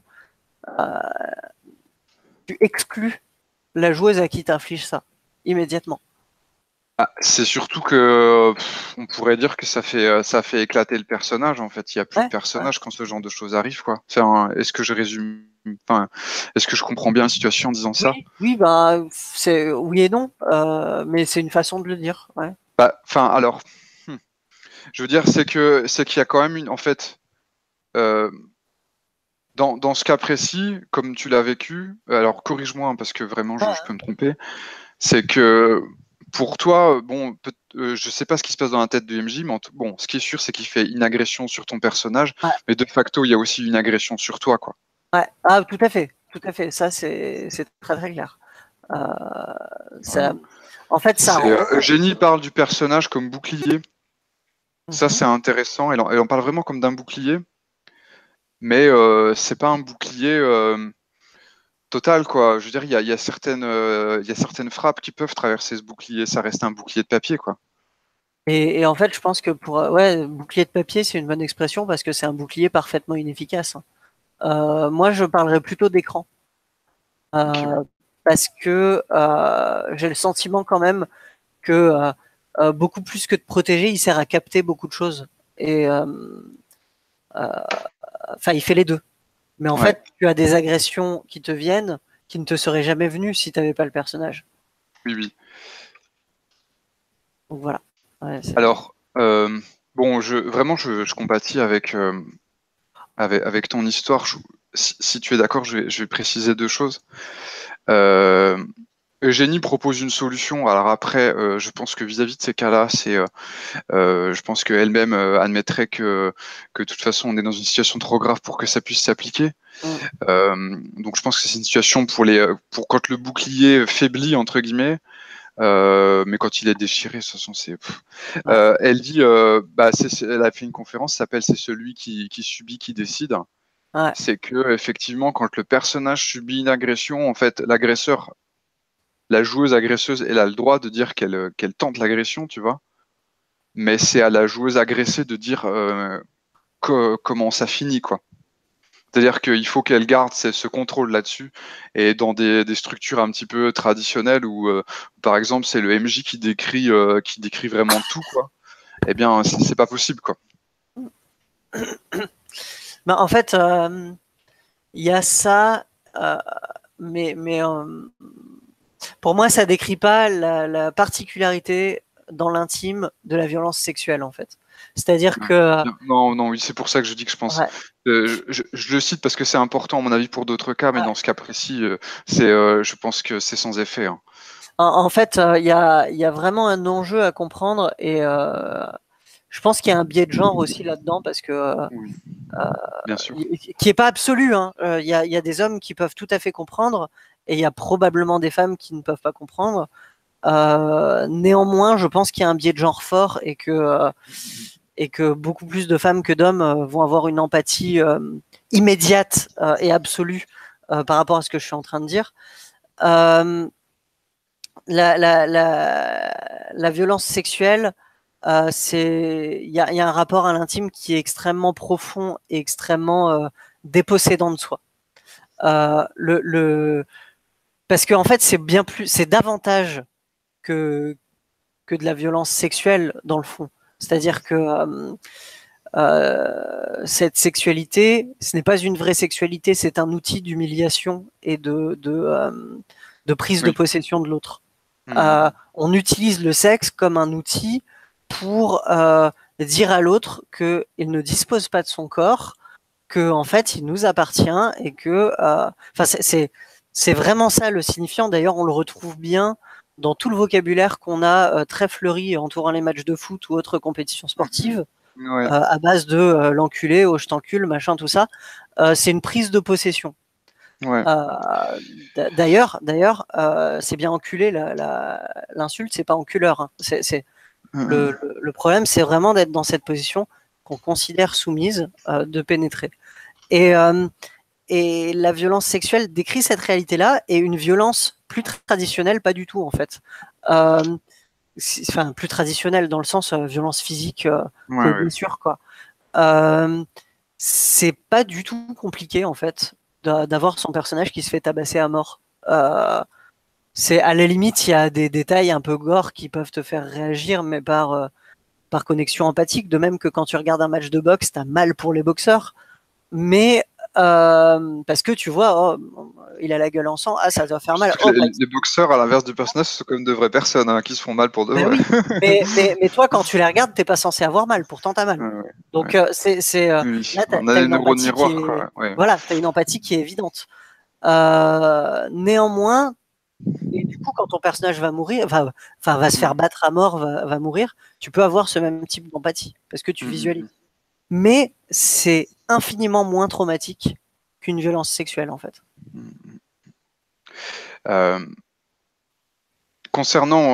exclus la joueuse à qui t'inflige ça immédiatement. C'est surtout que on pourrait dire que ça fait éclater le personnage en fait. Il n'y a plus de personnage quand ce genre de choses arrive quoi. Est-ce que je résume, est-ce que je comprends bien la situation en disant ça? Oui, c'est oui et non, mais c'est une façon de le dire. Ouais. Alors, je veux dire c'est qu'il y a quand même en fait. Dans ce cas précis, comme tu l'as vécu, alors corrige-moi hein, parce que vraiment je peux me tromper, c'est que pour toi, bon, je sais pas ce qui se passe dans la tête de MJ, mais bon, ce qui est sûr, c'est qu'il fait une agression sur ton personnage, mais de facto, il y a aussi une agression sur toi, quoi. Ouais, tout à fait. Ça, c'est très très clair. En fait, ça. Eugénie parle du personnage comme bouclier. Ça, c'est intéressant. Elle en parle vraiment comme d'un bouclier, mais c'est pas un bouclier total, quoi. Je veux dire, il y a certaines frappes qui peuvent traverser ce bouclier. Ça reste un bouclier de papier, quoi. Et en fait, je pense que bouclier de papier, c'est une bonne expression parce que c'est un bouclier parfaitement inefficace. Moi, je parlerais plutôt d'écran. Parce que j'ai le sentiment quand même que beaucoup plus que de protéger, il sert à capter beaucoup de choses. Et il fait les deux. Mais en fait, tu as des agressions qui te viennent qui ne te seraient jamais venues si tu n'avais pas le personnage. Oui. Donc voilà. Alors, bon, je compatis avec ton histoire. Si tu es d'accord, je vais préciser deux choses. Eugénie propose une solution. Alors après, je pense que vis-à-vis de ces cas-là, je pense qu'elle-même admettrait que de toute façon, on est dans une situation trop grave pour que ça puisse s'appliquer. Donc je pense que c'est une situation pour quand le bouclier faiblit entre guillemets. Mais quand il est déchiré, de toute façon, c'est. Elle dit, elle a fait une conférence, s'appelle "C'est celui qui subit qui décide". C'est que effectivement, quand le personnage subit une agression, en fait, l'agresseur, la joueuse agresseuse, elle a le droit de dire qu'elle tente l'agression, tu vois. Mais c'est à la joueuse agressée de dire comment ça finit, quoi. C'est-à-dire qu'il faut qu'elle garde ce contrôle là-dessus. Et dans des structures un petit peu traditionnelles où, par exemple, c'est le MJ qui décrit vraiment tout, quoi. Eh bien, c'est pas possible, quoi. En fait, il y a ça, mais pour moi, ça décrit pas la particularité dans l'intime de la violence sexuelle, en fait. C'est-à-dire que... Non, oui, c'est pour ça que je dis que je pense... je le cite parce que c'est important, à mon avis, pour d'autres cas, mais dans ce cas précis, je pense que c'est sans effet. Hein. En fait, il y a vraiment un enjeu à comprendre et je pense qu'il y a un biais de genre aussi là-dedans parce que... Bien sûr. Qui n'est pas absolu. Il y a des hommes qui peuvent tout à fait comprendre et il y a probablement des femmes qui ne peuvent pas comprendre. Néanmoins, je pense qu'il y a un biais de genre fort et que beaucoup plus de femmes que d'hommes vont avoir une empathie immédiate et absolue par rapport à ce que je suis en train de dire. La violence sexuelle, il y a un rapport à l'intime qui est extrêmement profond et extrêmement dépossédant de soi. Parce que en fait, c'est davantage que de la violence sexuelle dans le fond. C'est-à-dire que cette sexualité, ce n'est pas une vraie sexualité, c'est un outil d'humiliation et de prise de possession de l'autre. On utilise le sexe comme un outil pour dire à l'autre qu'il ne dispose pas de son corps, que en fait il nous appartient et que C'est vraiment ça le signifiant. D'ailleurs, on le retrouve bien dans tout le vocabulaire qu'on a très fleuri entourant les matchs de foot ou autres compétitions sportives, Ouais, à base de l'enculé, oh je t'encule, machin, tout ça. C'est une prise de possession. ouais. D'ailleurs, c'est bien enculé, l'insulte, c'est pas enculeur. Hein. Le problème, c'est vraiment d'être dans cette position qu'on considère soumise, de pénétrer. Et la violence sexuelle décrit cette réalité-là, et une violence plus traditionnelle, pas du tout en fait. Enfin, plus traditionnelle dans le sens violence physique, Ouais, ouais. blessure, quoi. Euh, c'est pas du tout compliqué en fait d'avoir son personnage qui se fait tabasser à mort. C'est à la limite, il y a des détails un peu gore qui peuvent te faire réagir, mais par connexion empathique. De même que quand tu regardes un match de boxe, t'as mal pour les boxeurs, mais parce que tu vois, oh, il a la gueule en sang, ah ça doit faire mal. Surtout que Oh, bah, les boxeurs, à l'inverse du personnage, sont comme de vraies personnes hein, qui se font mal pour de ben vrai. oui, mais toi quand tu les regardes, t'es pas censé avoir mal, pourtant t'as mal. Ouais, ouais, Donc ouais. là Oui, t'as on a as des une neurones empathie qui miroirs, est, quoi. Ouais. voilà, t'as une empathie qui est évidente. Néanmoins, et du coup, quand ton personnage va mourir, va se faire Mm, battre à mort, va mourir, tu peux avoir ce même type d'empathie parce que tu mm, visualises. mm. Mais c'est infiniment moins traumatique qu'une violence sexuelle en fait. Euh, concernant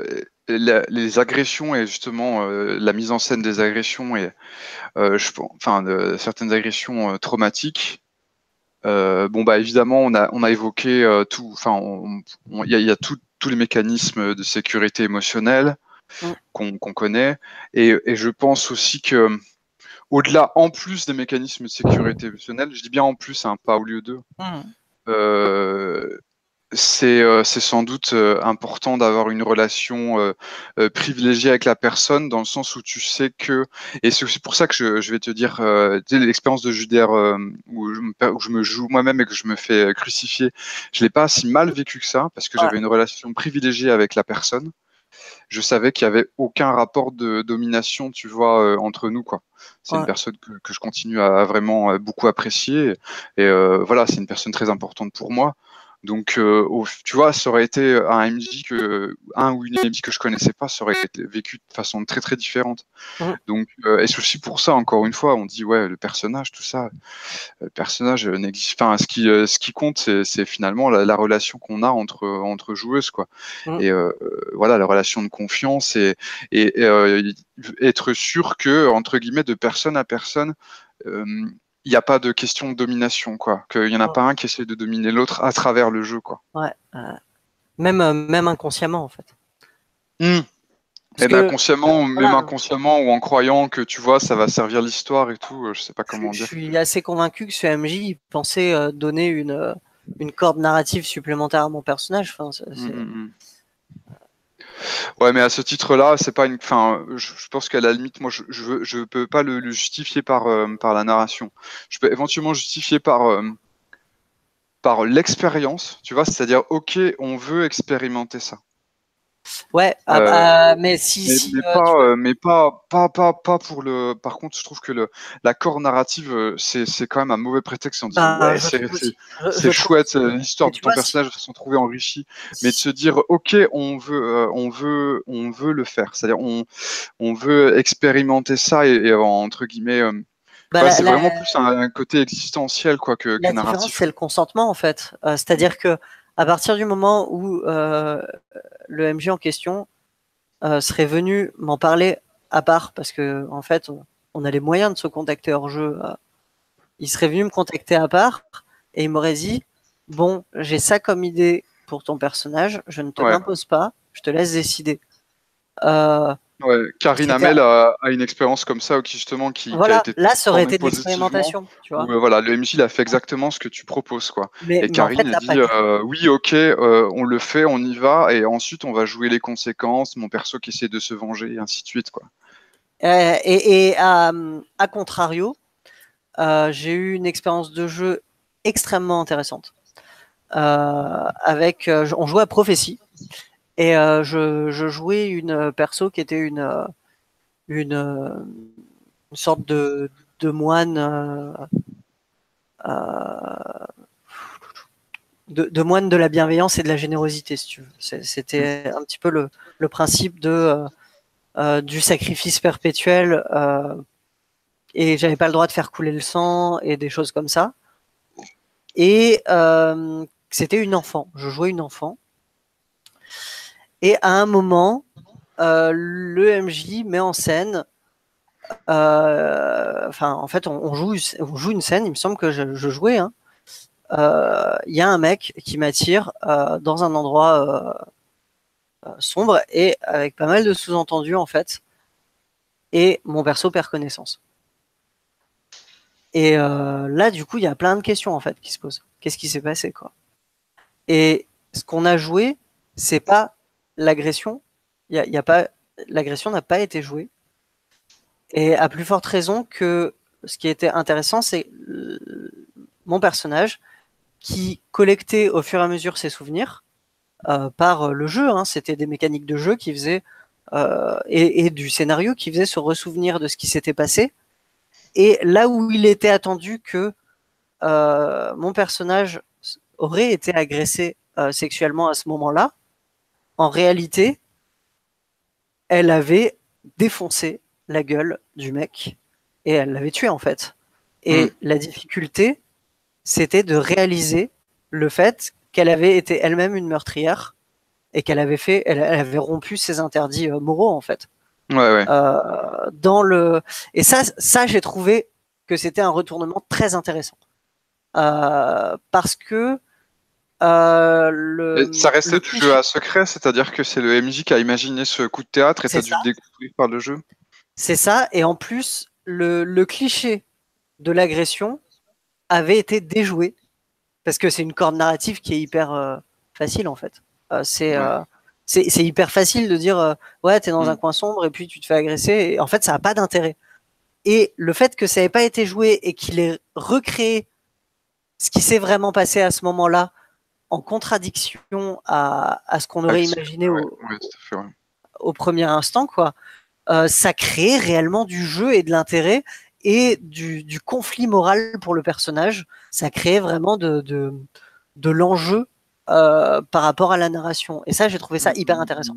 les agressions et justement la mise en scène des agressions et enfin certaines agressions traumatiques. Bon bah évidemment on a évoqué tout, enfin il y a tous les mécanismes de sécurité émotionnelle Mm, qu'on connaît et je pense aussi que au-delà en plus des mécanismes de sécurité émotionnelle, je dis bien en plus, hein, pas au lieu d'eux. mm. Euh, c'est sans doute important d'avoir une relation privilégiée avec la personne dans le sens où tu sais que et c'est aussi pour ça que je vais te dire tu sais, l'expérience de Judaire où je me joue moi-même et que je me fais crucifier, je l'ai pas si mal vécu que ça parce que Ouais, j'avais une relation privilégiée avec la personne. Je savais qu'il y avait aucun rapport de domination, tu vois, entre nous quoi. C'est une ouais, personne que je continue à vraiment beaucoup apprécier et voilà, c'est une personne très importante pour moi. Donc, tu vois, ça aurait été un ou une MJ que je connaissais pas, ça aurait été vécu de façon très très différente. mm, Donc, et c'est aussi pour ça, encore une fois, on dit ouais, le personnage, tout ça, le personnage n'existe. Enfin, ce qui compte, c'est finalement la relation qu'on a entre joueuses, quoi. mm. Et voilà, la relation de confiance et être sûr que entre guillemets, de personne à personne. euh, il n'y a pas de question de domination, quoi. Qu'il n'y en a Mm. pas un qui essaie de dominer l'autre à travers le jeu, quoi. Ouais, même inconsciemment en fait. Hmm. Parce Et ben que consciemment, même voilà, inconsciemment ou en croyant que tu vois, ça va servir l'histoire et tout, je sais pas comment je dire. suis assez convaincu que ce MJ pensait donner une corde narrative supplémentaire à mon personnage. Enfin, Hmm, hmm, hmm. Ouais, mais à ce titre-là, c'est pas une. Enfin, je pense qu'à la limite, moi, je peux pas le justifier par la narration. Je peux éventuellement justifier par l'expérience, tu vois, c'est-à-dire, ok, on veut expérimenter ça. ouais, Euh, mais si tu veux, pas pour le. Par contre, je trouve que l'accord narratif, c'est quand même un mauvais prétexte. On dit ben, ouais, je trouve aussi, c'est je trouve chouette, aussi. l'histoire Mais de tu ton vois, personnage va se trouver enrichi, mais de se dire ok, on veut le faire. C'est-à-dire on veut expérimenter ça et entre guillemets, bah, ouais, c'est vraiment plus un côté existentiel quoi que la différence, narratif. c'est le consentement en fait. C'est-à-dire que à partir du moment où le MJ en question serait venu m'en parler à part, parce que en fait, on a les moyens de se contacter hors jeu. Il serait venu me contacter à part et il m'aurait dit, bon, j'ai ça comme idée pour ton personnage, je ne te Ouais. l'impose pas, je te laisse décider. Euh, Ouais, Karine c'était, Hamel a une expérience comme ça, qui justement qui a voilà, été là, ça aurait transformée été de positivement, l'expérimentation, tu où vois. voilà, le MJ il a fait exactement ce que tu proposes, quoi. Et Mais en Karine fait, a là, pas dit du tout. oui, ok, on le fait, on y va, et ensuite on va jouer les conséquences, mon perso qui essaie de se venger, et ainsi de suite, quoi. Et à contrario, j'ai eu une expérience de jeu extrêmement intéressante. On jouait à Prophétie et je jouais une perso qui était une, euh, une sorte de moine. de moine de la bienveillance et de la générosité, si tu veux. C'était un petit peu le principe du sacrifice perpétuel, et j'avais pas le droit de faire couler le sang et des choses comme ça. Et c'était une enfant. Je jouais une enfant. Et à un moment, le MJ met en scène. En fait, on joue une scène. Il me semble que je jouais. Hein. Y a un mec qui m'attire dans un endroit sombre et avec pas mal de sous-entendus en fait. Et mon perso perd connaissance. Et là, du coup, il y a plein de questions en fait qui se posent. Qu'est-ce qui s'est passé, quoi? Et ce qu'on a joué, c'est pas l'agression. Y a pas, l'agression n'a pas été jouée. Et à plus forte raison que ce qui était intéressant, c'est mon personnage qui collectait au fur et à mesure ses souvenirs par le jeu. Hein. C'était des mécaniques de jeu qui faisaient et du scénario qui faisait se ressouvenir de ce qui s'était passé. Et là où il était attendu que mon personnage aurait été agressé sexuellement à ce moment-là, en réalité, elle avait défoncé la gueule du mec et elle l'avait tué en fait. Et la difficulté, c'était de réaliser le fait qu'elle avait été elle-même une meurtrière et qu'elle avait elle avait rompu ses interdits moraux en fait. Ouais. Et ça j'ai trouvé que c'était un retournement très intéressant parce que ça restait du jeu à secret, c'est-à-dire que c'est le MJ qui a imaginé ce coup de théâtre et tu as dû le découvrir par le jeu. C'est ça, et en plus, le cliché de l'agression avait été déjoué, parce que c'est une corde narrative qui est hyper facile en fait. C'est hyper facile de dire ouais, t'es dans un coin sombre et puis tu te fais agresser, et en fait ça n'a pas d'intérêt. Et le fait que ça n'ait pas été joué et qu'il ait recréé ce qui s'est vraiment passé à ce moment-là, en contradiction à ce qu'on aurait imaginé au premier instant, quoi, ça crée réellement du jeu et de l'intérêt et du conflit moral pour le personnage. Ça crée vraiment de l'enjeu par rapport à la narration. Et ça, j'ai trouvé ça hyper intéressant.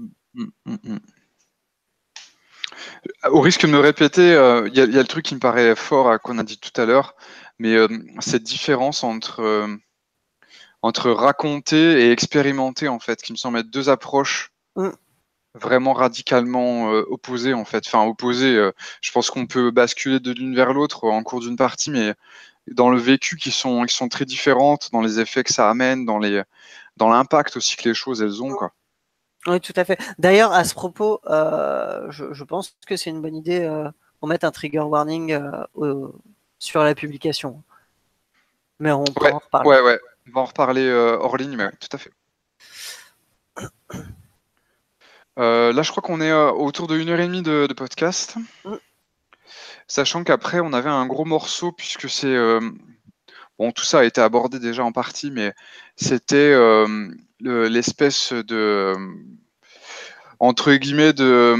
Au risque de me répéter, il y a le truc qui me paraît fort qu'on a dit tout à l'heure, mais cette différence entre raconter et expérimenter, en fait, qui me semble être deux approches vraiment radicalement opposées, en fait. Enfin, opposées, je pense qu'on peut basculer de l'une vers l'autre en cours d'une partie, mais dans le vécu qui sont très différentes, dans les effets que ça amène, dans l'impact aussi que les choses, elles ont, quoi. Oui, tout à fait. D'ailleurs, à ce propos, je pense que c'est une bonne idée pour mettre un trigger warning sur la publication. Mais on peut en reparler. Ouais. On va en reparler hors ligne, mais tout à fait. Là, je crois qu'on est autour de 1h30 de podcast. Sachant qu'après, on avait un gros morceau, puisque c'est... bon, tout ça a été abordé déjà en partie, mais c'était l'espèce de... entre guillemets,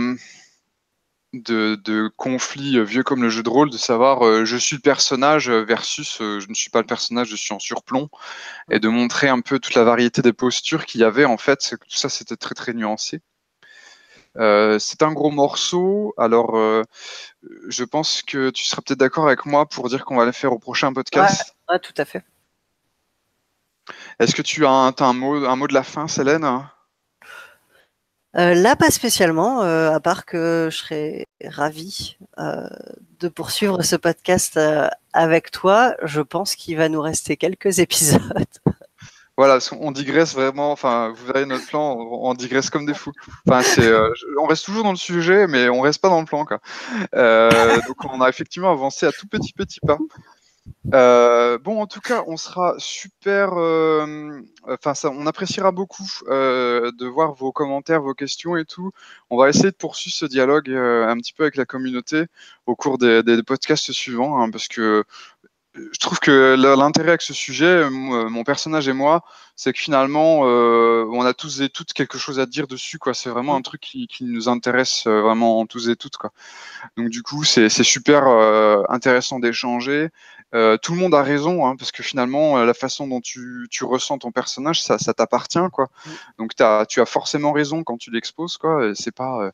de conflit vieux comme le jeu de rôle, de savoir je suis le personnage versus je ne suis pas le personnage, je suis en surplomb, et de montrer un peu toute la variété des postures qu'il y avait. En fait, tout ça, c'était très, très nuancé. C'est un gros morceau, alors je pense que tu seras peut-être d'accord avec moi pour dire qu'on va le faire au prochain podcast. Ouais, tout à fait. Est-ce que tu as un mot de la fin, Célène? Là, pas spécialement, à part que je serais ravi de poursuivre ce podcast avec toi. Je pense qu'il va nous rester quelques épisodes. Voilà, on digresse vraiment, enfin, vous verrez notre plan, on digresse comme des fous. Enfin, on reste toujours dans le sujet, mais on reste pas dans le plan, quoi. Donc, on a effectivement avancé à tout petit pas. Bon, en tout cas, on sera super. Enfin, on appréciera beaucoup de voir vos commentaires, vos questions et tout. On va essayer de poursuivre ce dialogue un petit peu avec la communauté au cours des podcasts suivants, hein, parce que je trouve que l'intérêt avec ce sujet, mon personnage et moi, c'est que finalement, on a a tous et toutes quelque chose à dire dessus, quoi. C'est vraiment Mm. un truc qui nous intéresse vraiment tous et toutes, quoi. Donc du coup, c'est super intéressant d'échanger. Tout le monde a raison, hein, parce que finalement, la façon dont tu ressens ton personnage, ça t'appartient, quoi. Mm. Donc tu as forcément raison quand tu l'exposes, quoi. Et c'est pas.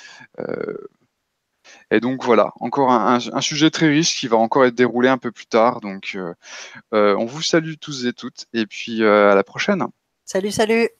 Et donc voilà, encore un sujet très riche qui va encore être déroulé un peu plus tard. Donc on vous salue tous et toutes, et puis à la prochaine. Salut, salut!